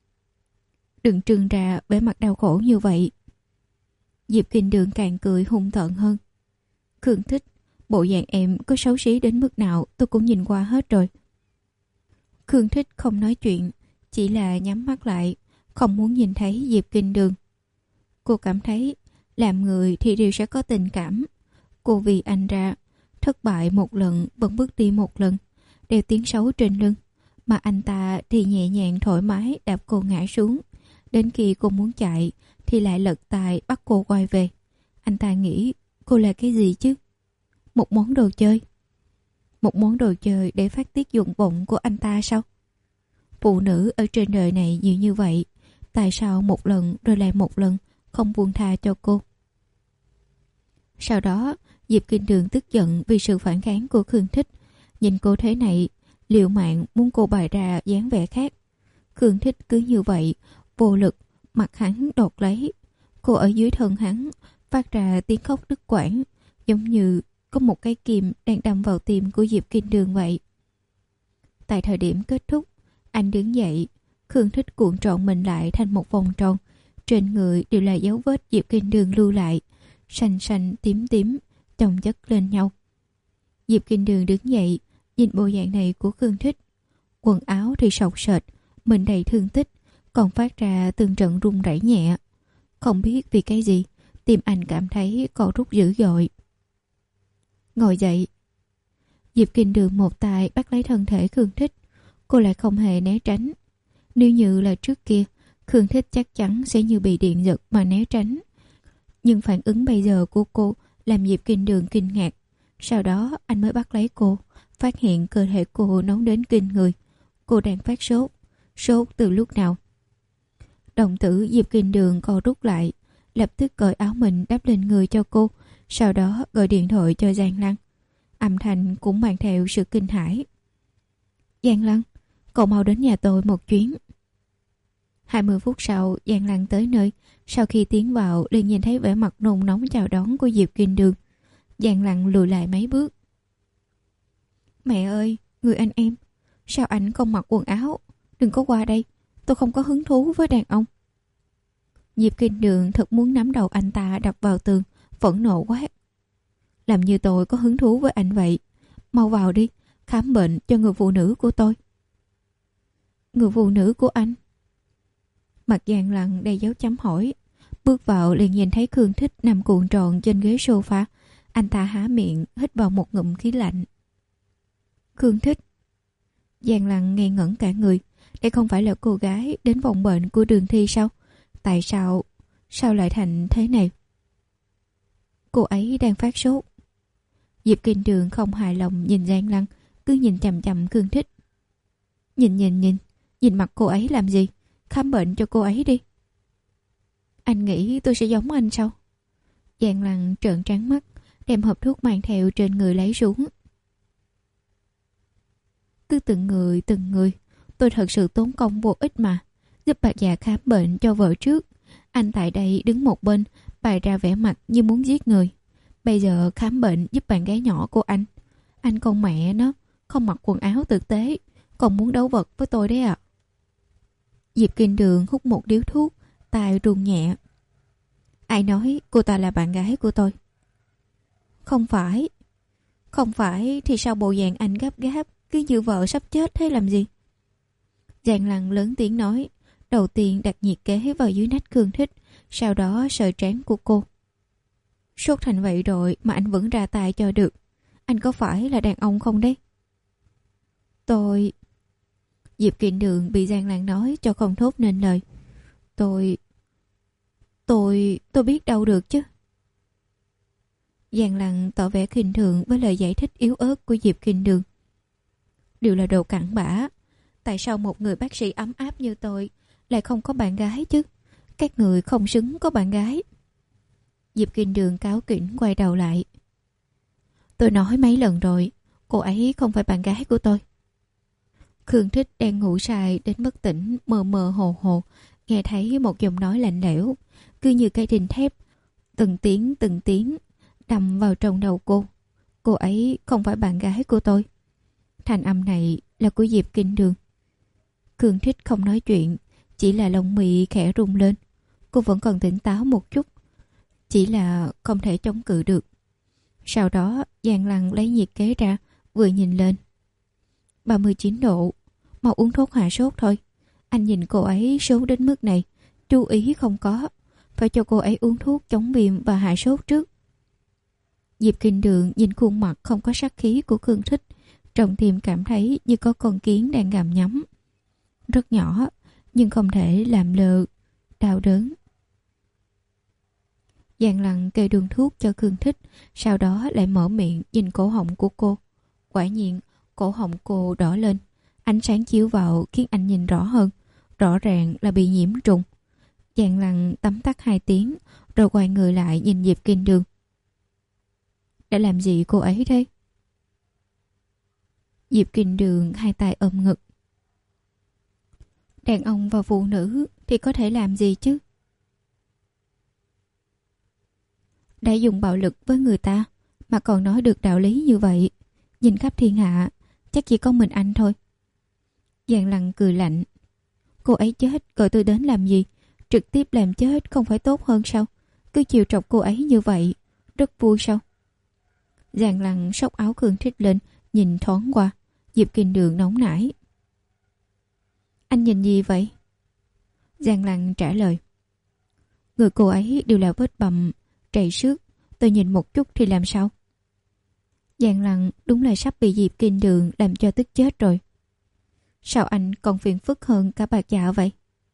Đừng trừng ra vẻ mặt đau khổ như vậy. Diệp Kinh Đường càng cười hung tợn hơn. Khương Thích, bộ dạng em có xấu xí đến mức nào tôi cũng nhìn qua hết rồi. Khương Thích không nói chuyện, chỉ là nhắm mắt lại, không muốn nhìn thấy Diệp Kinh Đường. Cô cảm thấy làm người thì đều sẽ có tình cảm. Cô vì anh ra, thất bại một lần vẫn bước đi một lần, đeo tiếng xấu trên lưng, mà anh ta thì nhẹ nhàng thoải mái đạp cô ngã xuống. Đến khi cô muốn chạy thì lại lật tài bắt cô quay về. Anh ta nghĩ cô là cái gì chứ? Một món đồ chơi. Một món đồ chơi để phát tiết dụng vọng của anh ta sao? Phụ nữ ở trên đời này nhiều như vậy, tại sao một lần rồi lại một lần không buông tha cho cô? Sau đó Diệp Kinh Đường tức giận vì sự phản kháng của Khương Thích. Nhìn cô thế này, liều mạng muốn cô bày ra dáng vẻ khác. Khương Thích cứ như vậy, vô lực, mặt hắn đột lấy. Cô ở dưới thân hắn, phát ra tiếng khóc đứt quãng, giống như có một cái kìm đang đâm vào tim của Diệp Kinh Đường vậy. Tại thời điểm kết thúc, anh đứng dậy, Khương Thích cuộn trọn mình lại thành một vòng tròn. Trên người đều là dấu vết Diệp Kinh Đường lưu lại, xanh xanh tím tím, chồng chất lên nhau. Diệp Kinh Đường đứng dậy, nhìn bộ dạng này của Khương Thích. Quần áo thì sọc sệt, mình đầy thương tích, còn phát ra từng trận run rẩy nhẹ. Không biết vì cái gì, tim anh cảm thấy co rút dữ dội. Ngồi dậy. Diệp Kinh Đường một tay bắt lấy thân thể Khương Thích. Cô lại không hề né tránh. Nếu như là trước kia, Khương Thích chắc chắn sẽ như bị điện giật mà né tránh. Nhưng phản ứng bây giờ của cô làm Diệp Kinh Đường kinh ngạc. Sau đó anh mới bắt lấy cô, phát hiện cơ thể cô nóng đến kinh người. Cô đang phát sốt. Sốt từ lúc nào? Đồng tử Diệp Kinh Đường co rút lại, lập tức cởi áo mình đắp lên người cho cô, sau đó gọi điện thoại cho Giang Lăng. Âm thanh cũng mang theo sự kinh hãi. Giang Lăng, cậu mau đến nhà tôi một chuyến. Hai mươi phút sau, Giang Lăng tới nơi. Sau khi tiến vào, liền nhìn thấy vẻ mặt nôn nóng chào đón của Diệp Kinh Đường. Giang Lăng lùi lại mấy bước. Mẹ ơi, người anh em, sao anh không mặc quần áo? Đừng có qua đây, tôi không có hứng thú với đàn ông. Diệp Kinh Đường thật muốn nắm đầu anh ta đập vào tường, phẫn nộ quát. Làm như tôi có hứng thú với anh vậy. Mau vào đi, khám bệnh cho người phụ nữ của tôi. Người phụ nữ của anh? Mặt Giang Lăng đầy dấu chấm hỏi. Bước vào liền nhìn thấy Khương Thích nằm cuộn tròn trên ghế sofa. Anh ta há miệng hít vào một ngụm khí lạnh. Khương Thích. Giang Lăng ngây ngẩn cả người. Đây không phải là cô gái đến phòng bệnh của Đường Thi sao? Tại sao Sao lại thành thế này? Cô ấy đang phát sốt. Diệp Kinh Đường không hài lòng nhìn Giang Lăng, cứ nhìn chằm chằm Khương Thích. Nhìn nhìn nhìn Nhìn mặt cô ấy làm gì? Khám bệnh cho cô ấy đi. Anh nghĩ tôi sẽ giống anh sao? Giang Lăng trợn trắng mắt, đem hộp thuốc mang theo trên người lấy xuống. Cứ từng người từng người, tôi thật sự tốn công vô ích mà. Giúp bà già khám bệnh cho vợ trước. Anh tại đây đứng một bên, bày ra vẻ mặt như muốn giết người. Bây giờ khám bệnh giúp bạn gái nhỏ của anh. Anh con mẹ nó, không mặc quần áo tử tế, còn muốn đấu vật với tôi đấy ạ. À. Diệp Kinh Đường hút một điếu thuốc, tai run nhẹ. Ai nói cô ta là bạn gái của tôi? Không phải. Không phải thì sao bộ dạng anh gấp gáp, cứ như vợ sắp chết thế làm gì? Giang Lăng lớn tiếng nói, đầu tiên đặt nhiệt kế vào dưới nách Khương Thích, sau đó sờ trán của cô. Sốt thành vậy rồi mà anh vẫn ra tay cho được. Anh có phải là đàn ông không đấy? Tôi... Diệp Kinh Đường bị Giang Lăng nói cho không thốt nên lời. Tôi... Tôi... Tôi biết đâu được chứ. Giang Lăng tỏ vẻ khinh thường với lời giải thích yếu ớt của Diệp Kinh Đường. Đều là đồ cặn bã. Tại sao một người bác sĩ ấm áp như tôi lại không có bạn gái chứ? Các người không xứng có bạn gái. Diệp Kinh Đường cáu kỉnh quay đầu lại. Tôi nói mấy lần rồi, cô ấy không phải bạn gái của tôi. Khương Thích đang ngủ say đến bất tỉnh, mơ mơ hồ hồ, nghe thấy một giọng nói lạnh lẽo, cứ như cây đinh thép, từng tiếng từng tiếng, đâm vào trong đầu cô. Cô ấy không phải bạn gái của tôi. Thanh âm này là của Diệp Kinh Đường. Cương Thích không nói chuyện, chỉ là lông mì khẽ rung lên. Cô vẫn còn tỉnh táo một chút, chỉ là không thể chống cự được. Sau đó Giang Lăng lấy nhiệt kế ra, vừa nhìn lên. ba mươi chín độ, mau uống thuốc hạ sốt thôi. Anh nhìn cô ấy sốt đến mức này, chú ý không có, phải cho cô ấy uống thuốc chống viêm và hạ sốt trước. Diệp Kinh Đường nhìn khuôn mặt không có sát khí của Cương Thích, trong tim cảm thấy như có con kiến đang gặm nhấm. Rất nhỏ, nhưng không thể làm lờ, đau đớn. Giang Lăng kê đường thuốc cho Cương Thích, sau đó lại mở miệng nhìn cổ họng của cô. Quả nhiên, cổ họng cô đỏ lên, ánh sáng chiếu vào khiến anh nhìn rõ hơn, rõ ràng là bị nhiễm trùng. Giang Lăng tấm tắc hai tiếng, rồi quay người lại nhìn Diệp Kinh Đường. Đã làm gì cô ấy thế? Diệp Kinh Đường hai tay ôm ngực. Đàn ông và phụ nữ thì có thể làm gì chứ? Đã dùng bạo lực với người ta mà còn nói được đạo lý như vậy, nhìn khắp thiên hạ chắc chỉ có mình anh thôi. Giang Lăng cười lạnh. Cô ấy chết gọi tôi đến làm gì? Trực tiếp làm chết không phải tốt hơn sao? Cứ chiều trọc cô ấy như vậy rất vui sao? Giang Lăng xốc áo Cương Thích lên, nhìn thoáng qua. Diệp Kinh Đường nóng nảy. Anh nhìn gì vậy? Giang Lăng trả lời. Người cô ấy đều là vết bầm, trầy xước. Tôi nhìn một chút thì làm sao? Giang Lăng đúng là sắp bị Diệp Kinh Đường làm cho tức chết rồi. Sao anh còn phiền phức hơn cả bạc dạ vậy?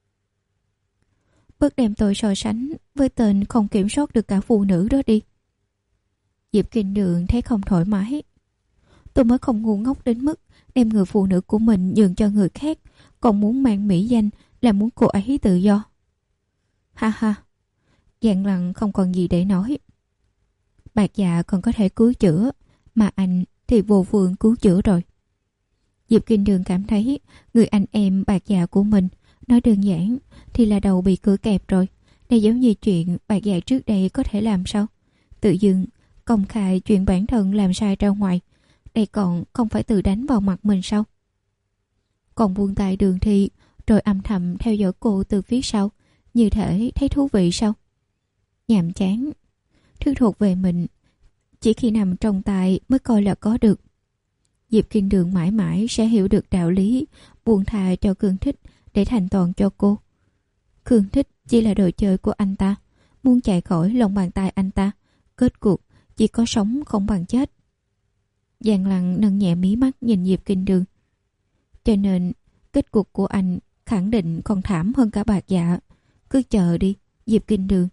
Bớt đem tôi so sánh với tên không kiểm soát được cả phụ nữ đó đi. Diệp Kinh Đường thấy không thoải mái. Tôi mới không ngu ngốc đến mức đem người phụ nữ của mình nhường cho người khác, còn muốn mang mỹ danh là muốn cô ấy tự do. Ha ha. Giang Lăng không còn gì để nói. Bạc dạ còn có thể cứu chữa, mà anh thì vô phương cứu chữa rồi. Diệp Kinh Đường cảm thấy người anh em bạc dạ của mình, nói đơn giản thì là đầu bị cửa kẹp rồi. Đây giống như chuyện bạc dạ trước đây có thể làm sao? Tự dưng công khai chuyện bản thân làm sai ra ngoài, đây còn không phải tự đánh vào mặt mình sao? Còn buông tay Đường Thi rồi âm thầm theo dõi cô từ phía sau, như thể thấy thú vị sao? Nhàm chán. Thứ thuộc về mình chỉ khi nằm trong tay mới coi là có được. Diệp Kinh Đường mãi mãi sẽ hiểu được đạo lý buông tha cho Cương Thích để thành toàn cho cô. Cương Thích chỉ là đồ chơi của anh ta, muốn chạy khỏi lòng bàn tay anh ta, kết cuộc chỉ có sống không bằng chết. Giang Lăng nâng nhẹ mí mắt nhìn Diệp Kinh Đường. Cho nên kết cục của anh khẳng định còn thảm hơn cả bạc dạ. Cứ chờ đi, Diệp Kinh Đường.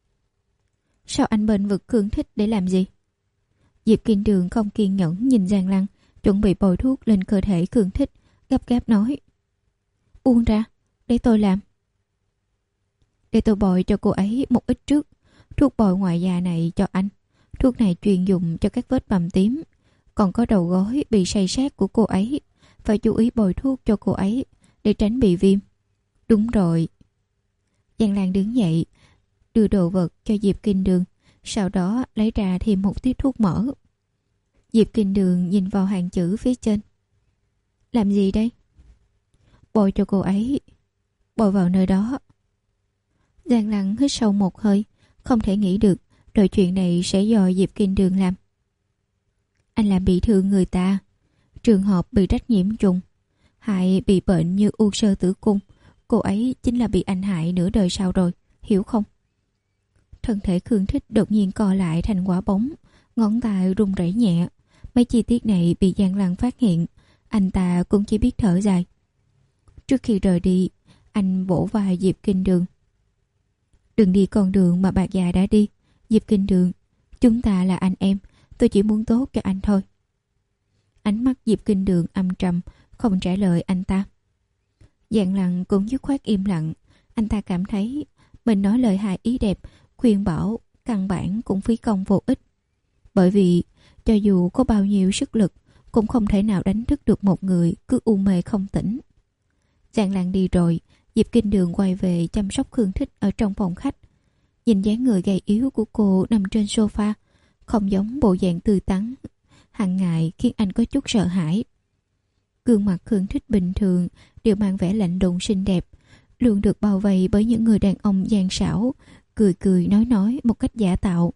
Sao anh bên vực Cương Thích để làm gì? Diệp Kinh Đường không kiên nhẫn nhìn Giang Lăng, chuẩn bị bôi thuốc lên cơ thể Cương Thích, gấp gáp nói. Buông ra, để tôi làm. Để tôi bôi cho cô ấy một ít trước. Thuốc bôi ngoài da này cho anh. Thuốc này chuyên dùng cho các vết bầm tím. Còn có đầu gối bị say sát của cô ấy, phải chú ý bôi thuốc cho cô ấy để tránh bị viêm. Đúng rồi. Giang Lan đứng dậy, đưa đồ vật cho Diệp Kinh Đường, sau đó lấy ra thêm một tiếp thuốc mỡ. Diệp Kinh Đường nhìn vào hàng chữ phía trên. Làm gì đây? Bôi cho cô ấy. Bôi vào nơi đó. Giang Lăng hít sâu một hơi, không thể nghĩ được rồi chuyện này sẽ do Diệp Kinh Đường làm. Anh làm bị thương người ta, trường hợp bị trách nhiễm trùng, hại bị bệnh như u sơ tử cung, cô ấy chính là bị anh hại nửa đời sau rồi, hiểu không? Thân thể Cương Thích đột nhiên co lại thành quả bóng, ngón tay run rẩy nhẹ. Mấy chi tiết này bị Giang Lăng phát hiện, anh ta cũng chỉ biết thở dài. Trước khi rời đi, anh vỗ vai Diệp Kinh Đường. Đừng đi con đường mà bạc già đã đi, Diệp Kinh Đường. Chúng ta là anh em, tôi chỉ muốn tốt cho anh thôi. Ánh mắt Diệp Kinh Đường âm trầm, không trả lời anh ta. Giang Lăng cũng dứt khoát im lặng. Anh ta cảm thấy mình nói lời hài ý đẹp, khuyên bảo căn bản cũng phí công vô ích. Bởi vì cho dù có bao nhiêu sức lực cũng không thể nào đánh thức được một người cứ u mê không tỉnh. Giang Lăng đi rồi, Diệp Kinh Đường quay về chăm sóc Cương Thích ở trong phòng khách. Nhìn dáng người gầy yếu của cô nằm trên sofa, không giống bộ dạng tươi tắn hàng ngày khiến anh có chút sợ hãi. Gương mặt Khương Thích bình thường đều mang vẻ lạnh lùng xinh đẹp, luôn được bao vây bởi những người đàn ông gian xảo, cười cười nói nói một cách giả tạo.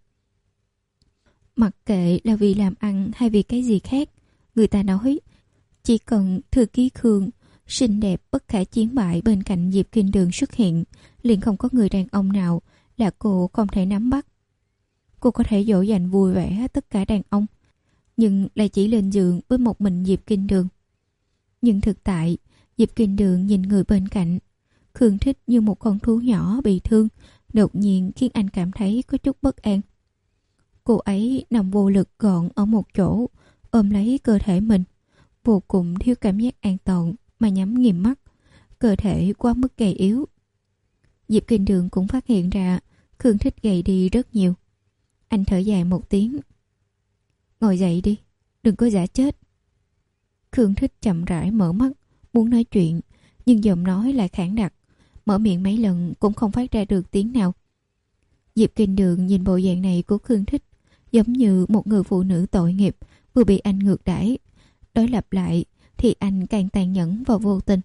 Mặc kệ là vì làm ăn hay vì cái gì khác, người ta nói chỉ cần thư ký Khương xinh đẹp bất khả chiến bại bên cạnh Diệp Kinh Đường xuất hiện, liền không có người đàn ông nào là cô không thể nắm bắt. Cô có thể dỗ dành vui vẻ tất cả đàn ông, nhưng lại chỉ lên giường với một mình Diệp Kinh Đường. Nhưng thực tại, Diệp Kinh Đường nhìn người bên cạnh, Khương Thích như một con thú nhỏ bị thương, đột nhiên khiến anh cảm thấy có chút bất an. Cô ấy nằm vô lực gọn ở một chỗ, ôm lấy cơ thể mình, vô cùng thiếu cảm giác an toàn mà nhắm nghiền mắt, cơ thể quá mức gầy yếu. Diệp Kinh Đường cũng phát hiện ra Khương Thích gầy đi rất nhiều. Anh thở dài một tiếng. Ngồi dậy đi, đừng có giả chết. Khương Thích chậm rãi mở mắt, muốn nói chuyện, nhưng giọng nói lại khản đặc, mở miệng mấy lần cũng không phát ra được tiếng nào. Diệp Kinh Đường nhìn bộ dạng này của Khương Thích, giống như một người phụ nữ tội nghiệp vừa bị anh ngược đãi. Đối lập lại thì anh càng tàn nhẫn và vô tình.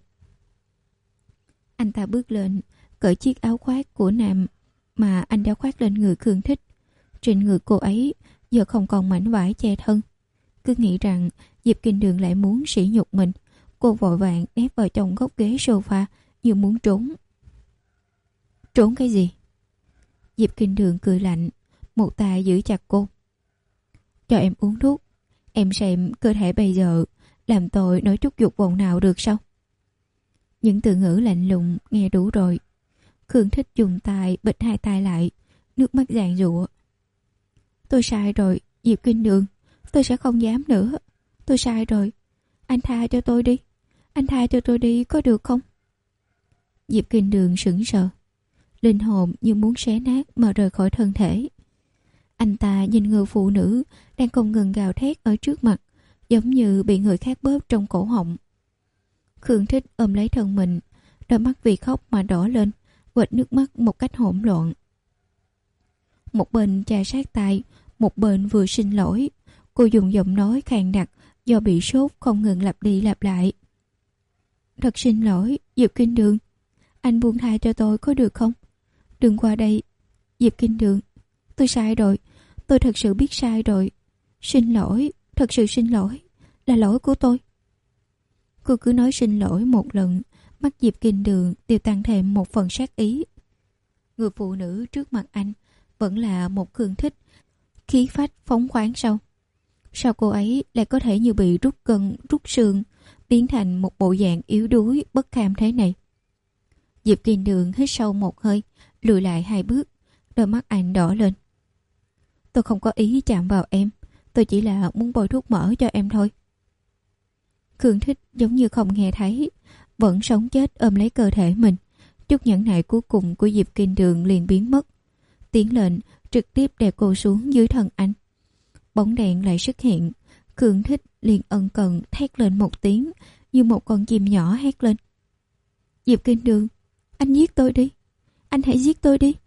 Anh ta bước lên, cởi chiếc áo khoác của nam mà anh đã khoác lên người Khương Thích. Trên người cô ấy giờ không còn mảnh vải che thân. Cứ nghĩ rằng Diệp Kinh Đường lại muốn sỉ nhục mình, cô vội vàng ép vào trong góc ghế sofa như muốn trốn. Trốn cái gì? Diệp Kinh Đường cười lạnh, một tay giữ chặt cô. Cho em uống thuốc, em xem cơ thể bây giờ làm tôi nói chút dục vọng nào được sao? Những từ ngữ lạnh lùng nghe đủ rồi. Khương Thích dùng tay bịt hai tay lại, nước mắt giàn giụa. Tôi sai rồi, Diệp Kinh Đường, tôi sẽ không dám nữa. Tôi sai rồi, anh tha cho tôi đi, anh tha cho tôi đi có được không? Diệp Kinh Đường sững sờ, linh hồn như muốn xé nát mà rời khỏi thân thể. Anh ta nhìn người phụ nữ đang không ngừng gào thét ở trước mặt, giống như bị người khác bóp trong cổ họng. Khương Thích ôm lấy thân mình, đôi mắt vì khóc mà đỏ lên, quệt nước mắt một cách hỗn loạn. Một bên chà sát tay, một bên vừa xin lỗi. Cô dùng giọng nói khàn đặc do bị sốt không ngừng lặp đi lặp lại. Thật xin lỗi, Diệp Kinh Đường, anh buông tha cho tôi có được không? Đừng qua đây, Diệp Kinh Đường, tôi sai rồi, tôi thật sự biết sai rồi. Xin lỗi, thật sự xin lỗi, là lỗi của tôi. Cô cứ nói xin lỗi một lần, mắt Diệp Kinh Đường đều tăng thêm một phần sát ý. Người phụ nữ trước mặt anh vẫn là một Khương Thích, khí phách phóng khoáng sao? Sao cô ấy lại có thể như bị rút gân, rút xương, biến thành một bộ dạng yếu đuối, bất kham thế này? Diệp Kinh Đường hít sâu một hơi, lùi lại hai bước, đôi mắt anh đỏ lên. Tôi không có ý chạm vào em, tôi chỉ là muốn bôi thuốc mỡ cho em thôi. Khương Thích giống như không nghe thấy, vẫn sống chết ôm lấy cơ thể mình. Chút nhẫn nại cuối cùng của Diệp Kinh Đường liền biến mất. Tiến lên trực tiếp đè cô xuống dưới thân anh. Bóng đèn lại xuất hiện. Khương Thích liền ân cần thét lên một tiếng, như một con chim nhỏ hét lên. Diệp Kinh Đường, anh giết tôi đi, anh hãy giết tôi đi.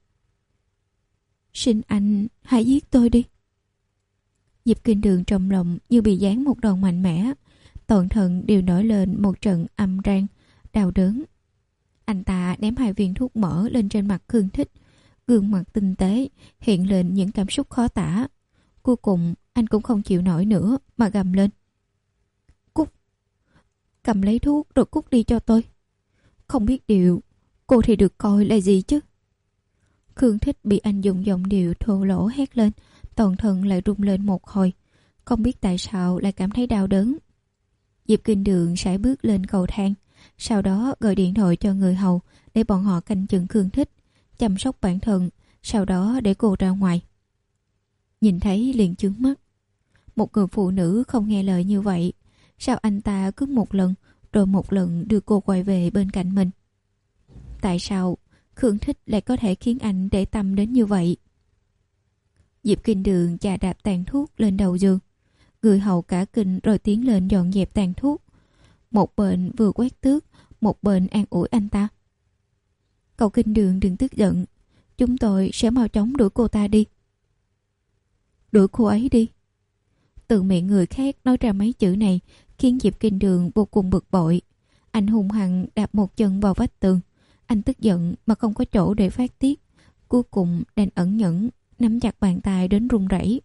Xin anh hãy giết tôi đi. Diệp Kinh Đường trong lòng như bị giáng một đòn mạnh mẽ, toàn thân đều nổi lên một trận âm rang, đau đớn. Anh ta ném hai viên thuốc mỡ lên trên mặt Khương Thích, gương mặt tinh tế hiện lên những cảm xúc khó tả. Cuối cùng anh cũng không chịu nổi nữa mà gầm lên. Cút, cầm lấy thuốc rồi cút đi cho tôi. Không biết điều, cô thì được coi là gì chứ? Khương Thích bị anh dùng giọng điệu thô lỗ hét lên, toàn thân lại rung lên một hồi, không biết tại sao lại cảm thấy đau đớn. Diệp Kinh Đường sải bước lên cầu thang, sau đó gọi điện thoại cho người hầu để bọn họ canh chừng Khương Thích, chăm sóc bản thân, sau đó để cô ra ngoài. Nhìn thấy liền chướng mắt. Một người phụ nữ không nghe lời như vậy, sao anh ta cứ một lần rồi một lần đưa cô quay về bên cạnh mình? Tại sao Khương Thích lại có thể khiến anh để tâm đến như vậy? Diệp Kinh Đường chà đạp tàn thuốc lên đầu giường. Người hầu cả kinh rồi tiến lên dọn dẹp tàn thuốc. Một bên vừa quét tước, một bên an ủi anh ta. Cậu Kinh Đường đừng tức giận, chúng tôi sẽ mau chóng đuổi cô ta đi. đuổi cô ấy đi. Từ miệng người khác nói ra mấy chữ này khiến Diệp Kinh Đường vô cùng bực bội. Anh hung hăng đạp một chân vào vách tường. Anh tức giận mà không có chỗ để phát tiết. Cuối cùng đành ẩn nhẫn nắm chặt bàn tay đến run rẩy.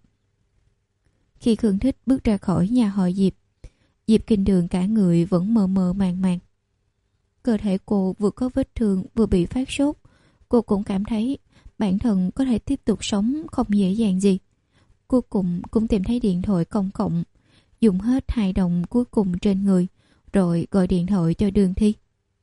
Khi Khương Thích bước ra khỏi nhà họ Diệp, Diệp Kinh Đường cả người vẫn mơ mơ màng màng. Cơ thể cô vừa có vết thương vừa bị phát sốt. Cô cũng cảm thấy bản thân có thể tiếp tục sống không dễ dàng gì. Cuối cùng cũng tìm thấy điện thoại công cộng, dùng hết hai đồng cuối cùng trên người, rồi gọi điện thoại cho Đường Thi.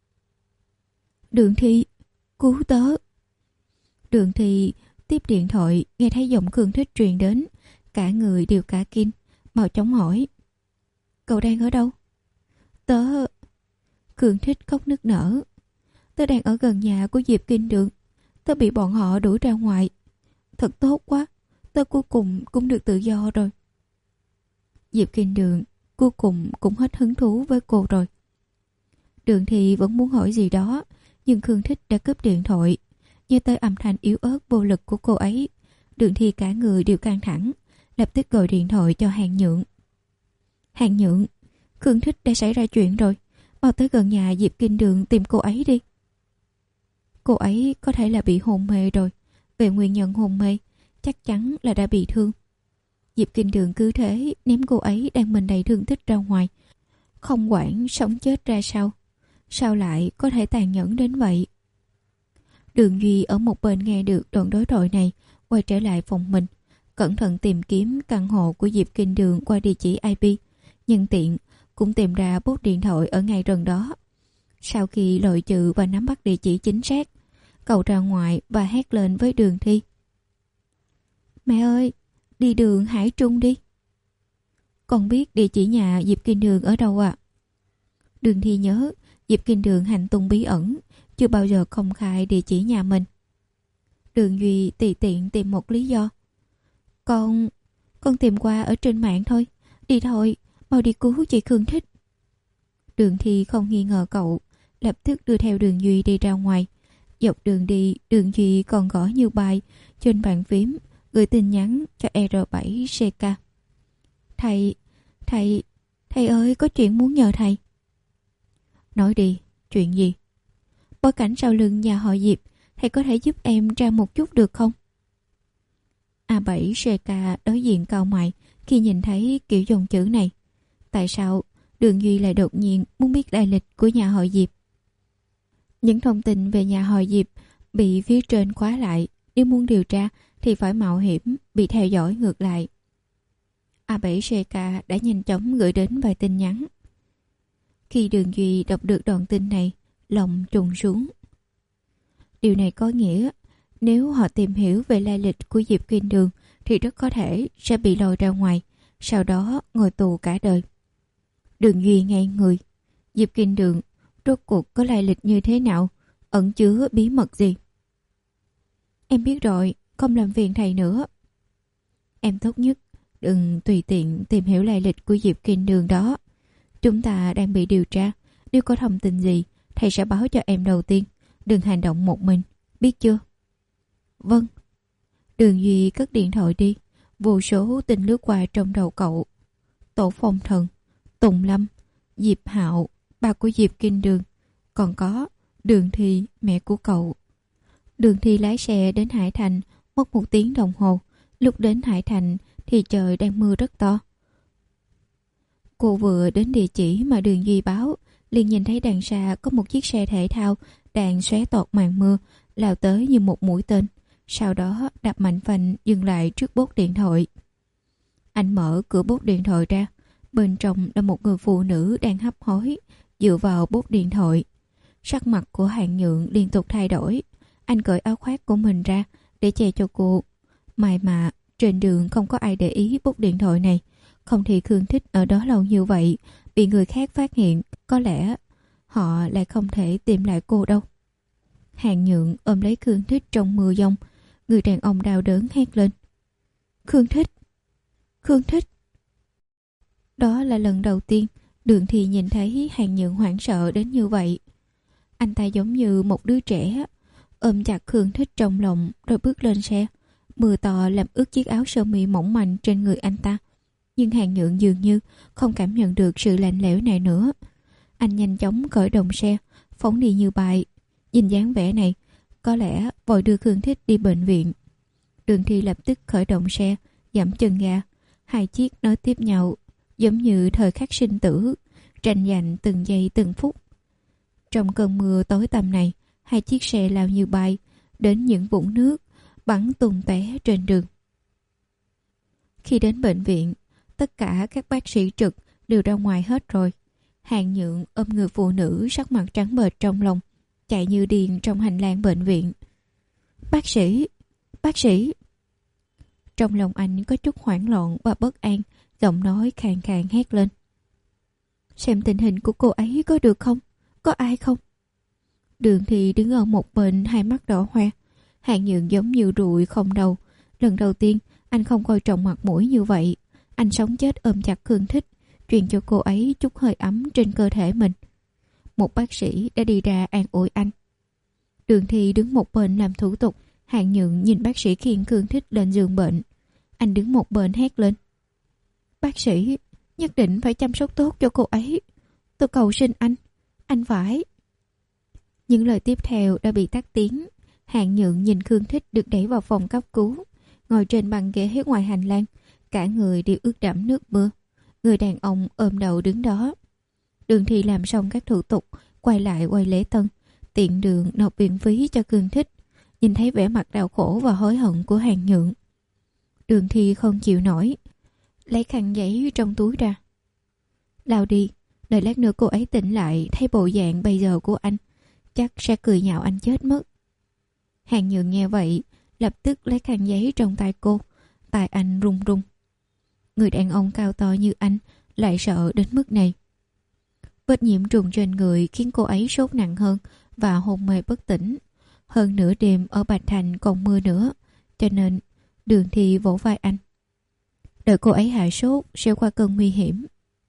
Đường Thi, cứu tớ. Đường Thi tiếp điện thoại, nghe thấy giọng Khương Thích truyền đến, cả người đều cả kinh, mau chóng hỏi. Cậu đang ở đâu? Tớ... Khương Thích khóc nức nở. Tớ đang ở gần nhà của Diệp Kinh Đường. Tớ bị bọn họ đuổi ra ngoài. Thật tốt quá, tớ cuối cùng cũng được tự do rồi. Diệp Kinh Đường cuối cùng cũng hết hứng thú với cô rồi. Đường Thi vẫn muốn hỏi gì đó, nhưng Khương Thích đã cướp điện thoại. Nghe tới âm thanh yếu ớt vô lực của cô ấy, Đường Thi cả người đều căng thẳng, lập tức gọi điện thoại cho Hàng Nhượng. Hàng Nhượng, Khương Thích đã xảy ra chuyện rồi, mau tới gần nhà Diệp Kinh Đường tìm cô ấy đi. Cô ấy có thể là bị hôn mê rồi. Về nguyên nhân hôn mê, chắc chắn là đã bị thương. Diệp Kinh Đường cứ thế ném cô ấy đang mình đầy thương tích ra ngoài, không quản sống chết ra sao. Sao lại có thể tàn nhẫn đến vậy? Đường Duy ở một bên nghe được đoạn đối thoại này, quay trở lại phòng mình, cẩn thận tìm kiếm căn hộ của Diệp Kinh Đường qua địa chỉ i pê, nhân tiện cũng tìm ra bốt điện thoại ở ngay gần đó. Sau khi loại trừ và nắm bắt địa chỉ chính xác, cậu ra ngoài và hét lên với Đường Thi. Mẹ ơi, đi đường Hải Trung đi. Con biết địa chỉ nhà Diệp Kinh Đường ở đâu ạ? À? Đường Thi nhớ Diệp Kinh Đường hành tung bí ẩn, chưa bao giờ công khai địa chỉ nhà mình. Đường Duy tùy tiện tìm một lý do. Con... con tìm qua ở trên mạng thôi. Đi thôi, mau đi cứu chị Khương Thích. Đường Thi không nghi ngờ cậu, lập tức đưa theo Đường Duy đi ra ngoài. Dọc đường đi, Đường Duy còn gõ như bài trên bàn phím, gửi tin nhắn cho R bảy C K. Thầy, thầy, thầy ơi, có chuyện muốn nhờ thầy. Nói đi, chuyện gì? Bối cảnh sau lưng nhà họ Diệp, thầy có thể giúp em tra một chút được không? A bảy C K đối diện cau mày khi nhìn thấy kiểu dòng chữ này. Tại sao Đường Duy lại đột nhiên muốn biết lai lịch của nhà họ Diệp? Những thông tin về nhà họ Diệp bị phía trên khóa lại, nếu muốn điều tra thì phải mạo hiểm bị theo dõi ngược lại. A bảy C K đã nhanh chóng gửi đến vài tin nhắn. Khi Đường Duy đọc được đoạn tin này, lòng trùng xuống. Điều này có nghĩa nếu họ tìm hiểu về lai lịch của Diệp Kinh Đường thì rất có thể sẽ bị lôi ra ngoài, sau đó ngồi tù cả đời. Đường Duy ngây người. Diệp Kinh Đường rốt cuộc có lai lịch như thế nào, ẩn chứa bí mật gì? Em biết rồi, không làm phiền thầy nữa. Em tốt nhất đừng tùy tiện tìm hiểu lai lịch của Diệp Kinh Đường đó. Chúng ta đang bị điều tra, nếu có thông tin gì thầy sẽ báo cho em đầu tiên. Đừng hành động một mình, biết chưa? Vâng. Đường Duy cất điện thoại đi. Vô số tin lướt qua trong đầu cậu. Tổ Phong Thần, Tùng Lâm, Diệp Hạo, ba của Diệp Kinh Đường, còn có Đường Thi, mẹ của cậu. Đường Thi lái xe đến Hải Thành, mất một tiếng đồng hồ. Lúc đến Hải Thành thì trời đang mưa rất to. Cô vừa đến địa chỉ mà Đường Duy báo, liền nhìn thấy đằng xa có một chiếc xe thể thao đang xóe toạc màn mưa, lao tới như một mũi tên. Sau đó đạp mạnh phanh dừng lại trước bốt điện thoại. Anh mở cửa bốt điện thoại ra. Bên trong là một người phụ nữ đang hấp hối dựa vào bốt điện thoại. Sắc mặt của Hàng Nhượng liên tục thay đổi. Anh cởi áo khoác của mình ra để che cho cô. May mà trên đường không có ai để ý bốt điện thoại này, không thì Khương Thích ở đó lâu như vậy bị người khác phát hiện, có lẽ họ lại không thể tìm lại cô đâu. Hàng Nhượng ôm lấy Khương Thích trong mưa giông. Người đàn ông đau đớn hét lên. Khương Thích! Khương Thích! Đó là lần đầu tiên Đường Thi nhìn thấy Hàng Nhượng hoảng sợ đến như vậy. Anh ta giống như một đứa trẻ, ôm chặt Khương Thích trong lòng rồi bước lên xe. Mưa to làm ướt chiếc áo sơ mi mỏng manh trên người anh ta. Nhưng Hàn Nhượng dường như không cảm nhận được sự lạnh lẽo này nữa. Anh nhanh chóng khởi động xe, phóng đi như bay. Nhìn dáng vẻ này, có lẽ vội đưa Khương Thích đi bệnh viện. Đường Thi lập tức khởi động xe, giảm chân ga. Hai chiếc nối tiếp nhau, giống như thời khắc sinh tử, tranh giành từng giây từng phút. Trong cơn mưa tối tăm này, hai chiếc xe lao như bay đến những vũng nước bắn tung tóe trên đường. Khi đến bệnh viện, tất cả các bác sĩ trực đều ra ngoài hết rồi. Hàn Nhượng ôm người phụ nữ sắc mặt trắng bệch trong lòng, chạy như điên trong hành lang bệnh viện. Bác sĩ, bác sĩ. Trong lòng anh có chút hoảng loạn và bất an, giọng nói khàn khàn hét lên. Xem tình hình của cô ấy có được không? Có ai không? Đường Thì đứng ở một bên, hai mắt đỏ hoe. Hàn Nhượng giống như ruồi không đầu. Lần đầu tiên anh không coi trọng mặt mũi như vậy. Anh sống chết ôm chặt Khương Thích, truyền cho cô ấy chút hơi ấm trên cơ thể mình. Một bác sĩ đã đi ra an ủi anh. Đường Thì đứng một bên làm thủ tục. Hàn Nhượng nhìn bác sĩ khiêng Khương Thích lên giường bệnh. Anh đứng một bên hét lên. Bác sĩ, nhất định phải chăm sóc tốt cho cô ấy. Tôi cầu xin anh, anh phải. Những lời tiếp theo đã bị tắt tiếng. Hàn Nhượng nhìn Khương Thích được đẩy vào phòng cấp cứu, ngồi trên băng ghế ngoài hành lang, cả người đều ướt đẫm nước mưa. Người đàn ông ôm đầu đứng đó. Đường Thì làm xong các thủ tục, quay lại quay lễ tân, tiện đường nộp viện phí cho Khương Thích. Nhìn thấy vẻ mặt đau khổ và hối hận của Hàn Nhượng, Đường Thì không chịu nổi, lấy khăn giấy trong túi ra. Lau đi, đợi lát nữa cô ấy tỉnh lại, thấy bộ dạng bây giờ của anh, chắc sẽ cười nhạo anh chết mất. Hàn Nhượng nghe vậy, lập tức lấy khăn giấy trong tay cô. Tai anh run run. Người đàn ông cao to như anh lại sợ đến mức này. Vết nhiễm trùng trên người khiến cô ấy sốt nặng hơn và hôn mê bất tỉnh. Hơn nửa đêm ở Bạch Thành còn mưa nữa, cho nên Đường Thì vỗ vai anh. Đợi cô ấy hạ sốt sẽ qua cơn nguy hiểm.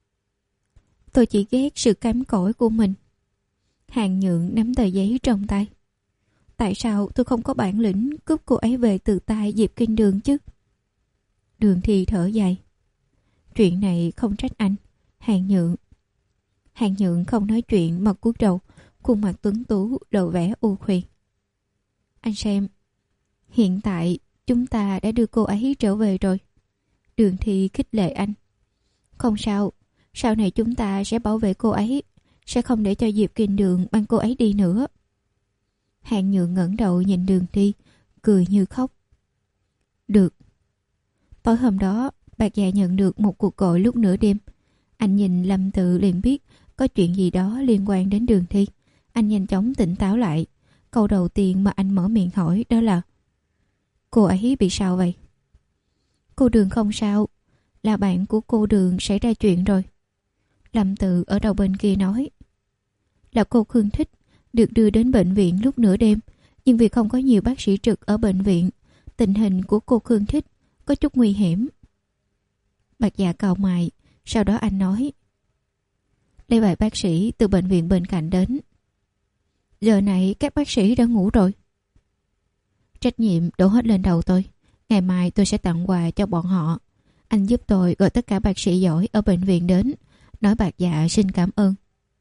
Tôi chỉ ghét sự kém cỏi của mình. Hàn Nhượng nắm tờ giấy trong tay. Tại sao tôi không có bản lĩnh cướp cô ấy về từ tay Diệp Kinh Đường chứ? Đường Thì thở dài. Chuyện này không trách anh, Hàn Nhượng. Hàn Nhượng không nói chuyện mà cúi đầu, khuôn mặt tuấn tú lộ vẻ u khuyên. Anh xem, hiện tại chúng ta đã đưa cô ấy trở về rồi. Đường Thì khích lệ anh. Không sao, sau này chúng ta sẽ bảo vệ cô ấy, sẽ không để cho Diệp Kinh Đường mang cô ấy đi nữa. Hàn Nhượng ngẩng đầu nhìn Đường Thi, cười như khóc. Được. Tối hôm đó, Bạc Dạ nhận được một cuộc gọi lúc nửa đêm. Anh nhìn Lâm Tự liền biết có chuyện gì đó liên quan đến Đường Thi. Anh nhanh chóng tỉnh táo lại. Câu đầu tiên mà anh mở miệng hỏi đó là: cô ấy bị sao vậy? Cô Đường không sao, là bạn của cô Đường xảy ra chuyện rồi. Lâm Tự ở đầu bên kia nói. Là cô Khương Thích được đưa đến bệnh viện lúc nửa đêm, nhưng vì không có nhiều bác sĩ trực ở bệnh viện, tình hình của cô Khương Thích có chút nguy hiểm. Bạc Dạ cau mày, sau đó anh nói. Lấy vài bác sĩ từ bệnh viện bên cạnh đến. Giờ này các bác sĩ đã ngủ rồi. Trách nhiệm đổ hết lên đầu tôi. Ngày mai tôi sẽ tặng quà cho bọn họ. Anh giúp tôi gọi tất cả bác sĩ giỏi ở bệnh viện đến, nói Bạc Dạ xin cảm ơn.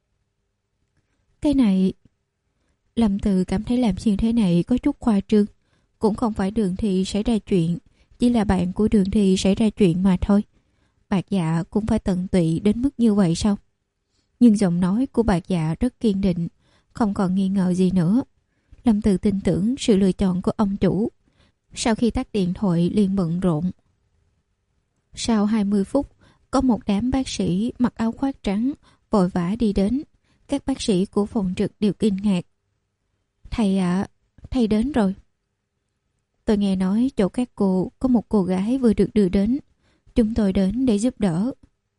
Cái này... Lâm Từ cảm thấy làm như thế này có chút khoa trương. Cũng không phải Đường Thì xảy ra chuyện, chỉ là bạn của Đường Thì xảy ra chuyện mà thôi. Bạc Dạ cũng phải tận tụy đến mức như vậy sao? Nhưng giọng nói của Bạc Dạ rất kiên định, không còn nghi ngờ gì nữa. Lâm Từ tin tưởng sự lựa chọn của ông chủ. Sau khi tắt điện thoại liền bận rộn. Sau hai mươi phút, có một đám bác sĩ mặc áo khoác trắng vội vã đi đến. Các bác sĩ của phòng trực đều kinh ngạc. Thầy ạ, à, thầy đến rồi. Tôi nghe nói chỗ các cô có một cô gái vừa được đưa đến. Chúng tôi đến để giúp đỡ.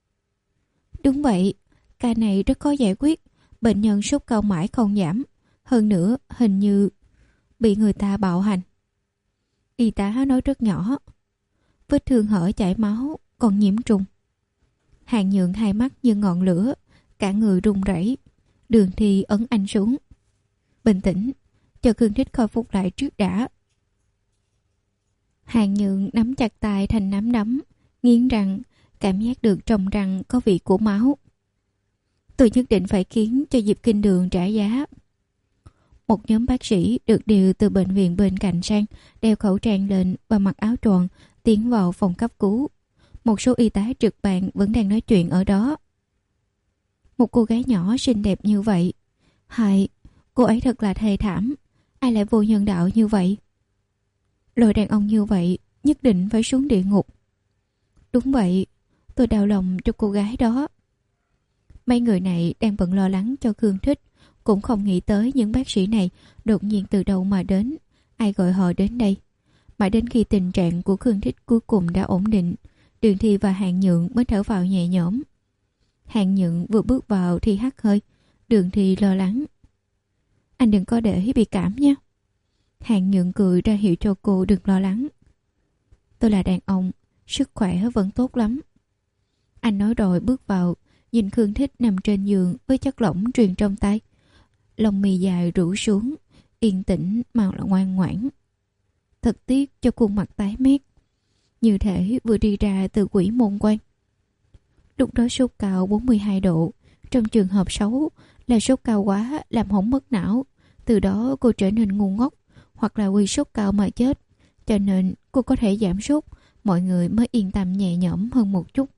Đúng vậy, ca này rất khó giải quyết. Bệnh nhân sốt cao mãi không giảm. Hơn nữa, hình như bị người ta bạo hành. Y tá nói rất nhỏ. Vết thương hở chảy máu, còn nhiễm trùng. Hàn Nhượng hai mắt như ngọn lửa, cả người run rẩy. Đường Thì ấn anh xuống. Bình tĩnh, cho Khương Thích khôi phục lại trước đã. Hàng Nhượng nắm chặt tay thành nắm đấm, nghiến răng, cảm giác được trong răng có vị của máu. Tôi nhất định phải khiến cho Diệp Kinh Đường trả giá. Một nhóm bác sĩ được điều từ bệnh viện bên cạnh sang, đeo khẩu trang lên và mặc áo tròn, tiến vào phòng cấp cứu. Một số y tá trực ban vẫn đang nói chuyện ở đó. Một cô gái nhỏ xinh đẹp như vậy. Hại, cô ấy thật là thê thảm. Ai lại vô nhân đạo như vậy? Loại đàn ông như vậy nhất định phải xuống địa ngục. Đúng vậy, tôi đau lòng cho cô gái đó. Mấy người này đang bận lo lắng cho Khương Thích, cũng không nghĩ tới những bác sĩ này đột nhiên từ đâu mà đến, ai gọi họ đến đây. Mãi đến khi tình trạng của Khương Thích cuối cùng đã ổn định, Đường Thi và Hàng Nhượng mới thở vào nhẹ nhõm. Hàng Nhượng vừa bước vào thì hắt hơi. Đường Thi lo lắng. Anh đừng có để bị cảm nha. Hàng Nhượng cười ra hiệu cho cô đừng lo lắng. Tôi là đàn ông, sức khỏe vẫn tốt lắm. Anh nói rồi bước vào, nhìn Khương Thích nằm trên giường với chất lỏng truyền trong tay. Lông mì dài rủ xuống, yên tĩnh mà là ngoan ngoãn. Thật tiếc cho khuôn mặt tái mét, như thể vừa đi ra từ quỷ môn quan. Lúc đó sốt cao bốn mươi hai độ, trong trường hợp xấu là sốt cao quá làm hỏng mất não. Từ đó cô trở nên ngu ngốc, hoặc là quy sốt cao mà chết. Cho nên cô có thể giảm sốt, mọi người mới yên tâm nhẹ nhõm hơn một chút.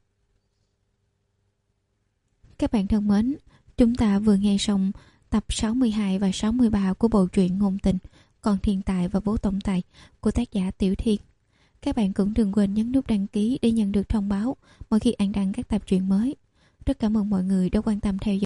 Các bạn thân mến, chúng ta vừa nghe xong tập sáu mươi hai và sáu mươi ba của bộ truyện Ngôn Tình, Con Thiên Tài và Bố Tổng Tài của tác giả Tiểu Thiên. Các bạn cũng đừng quên nhấn nút đăng ký để nhận được thông báo mỗi khi An đăng các tập truyện mới. Rất cảm ơn mọi người đã quan tâm theo dõi.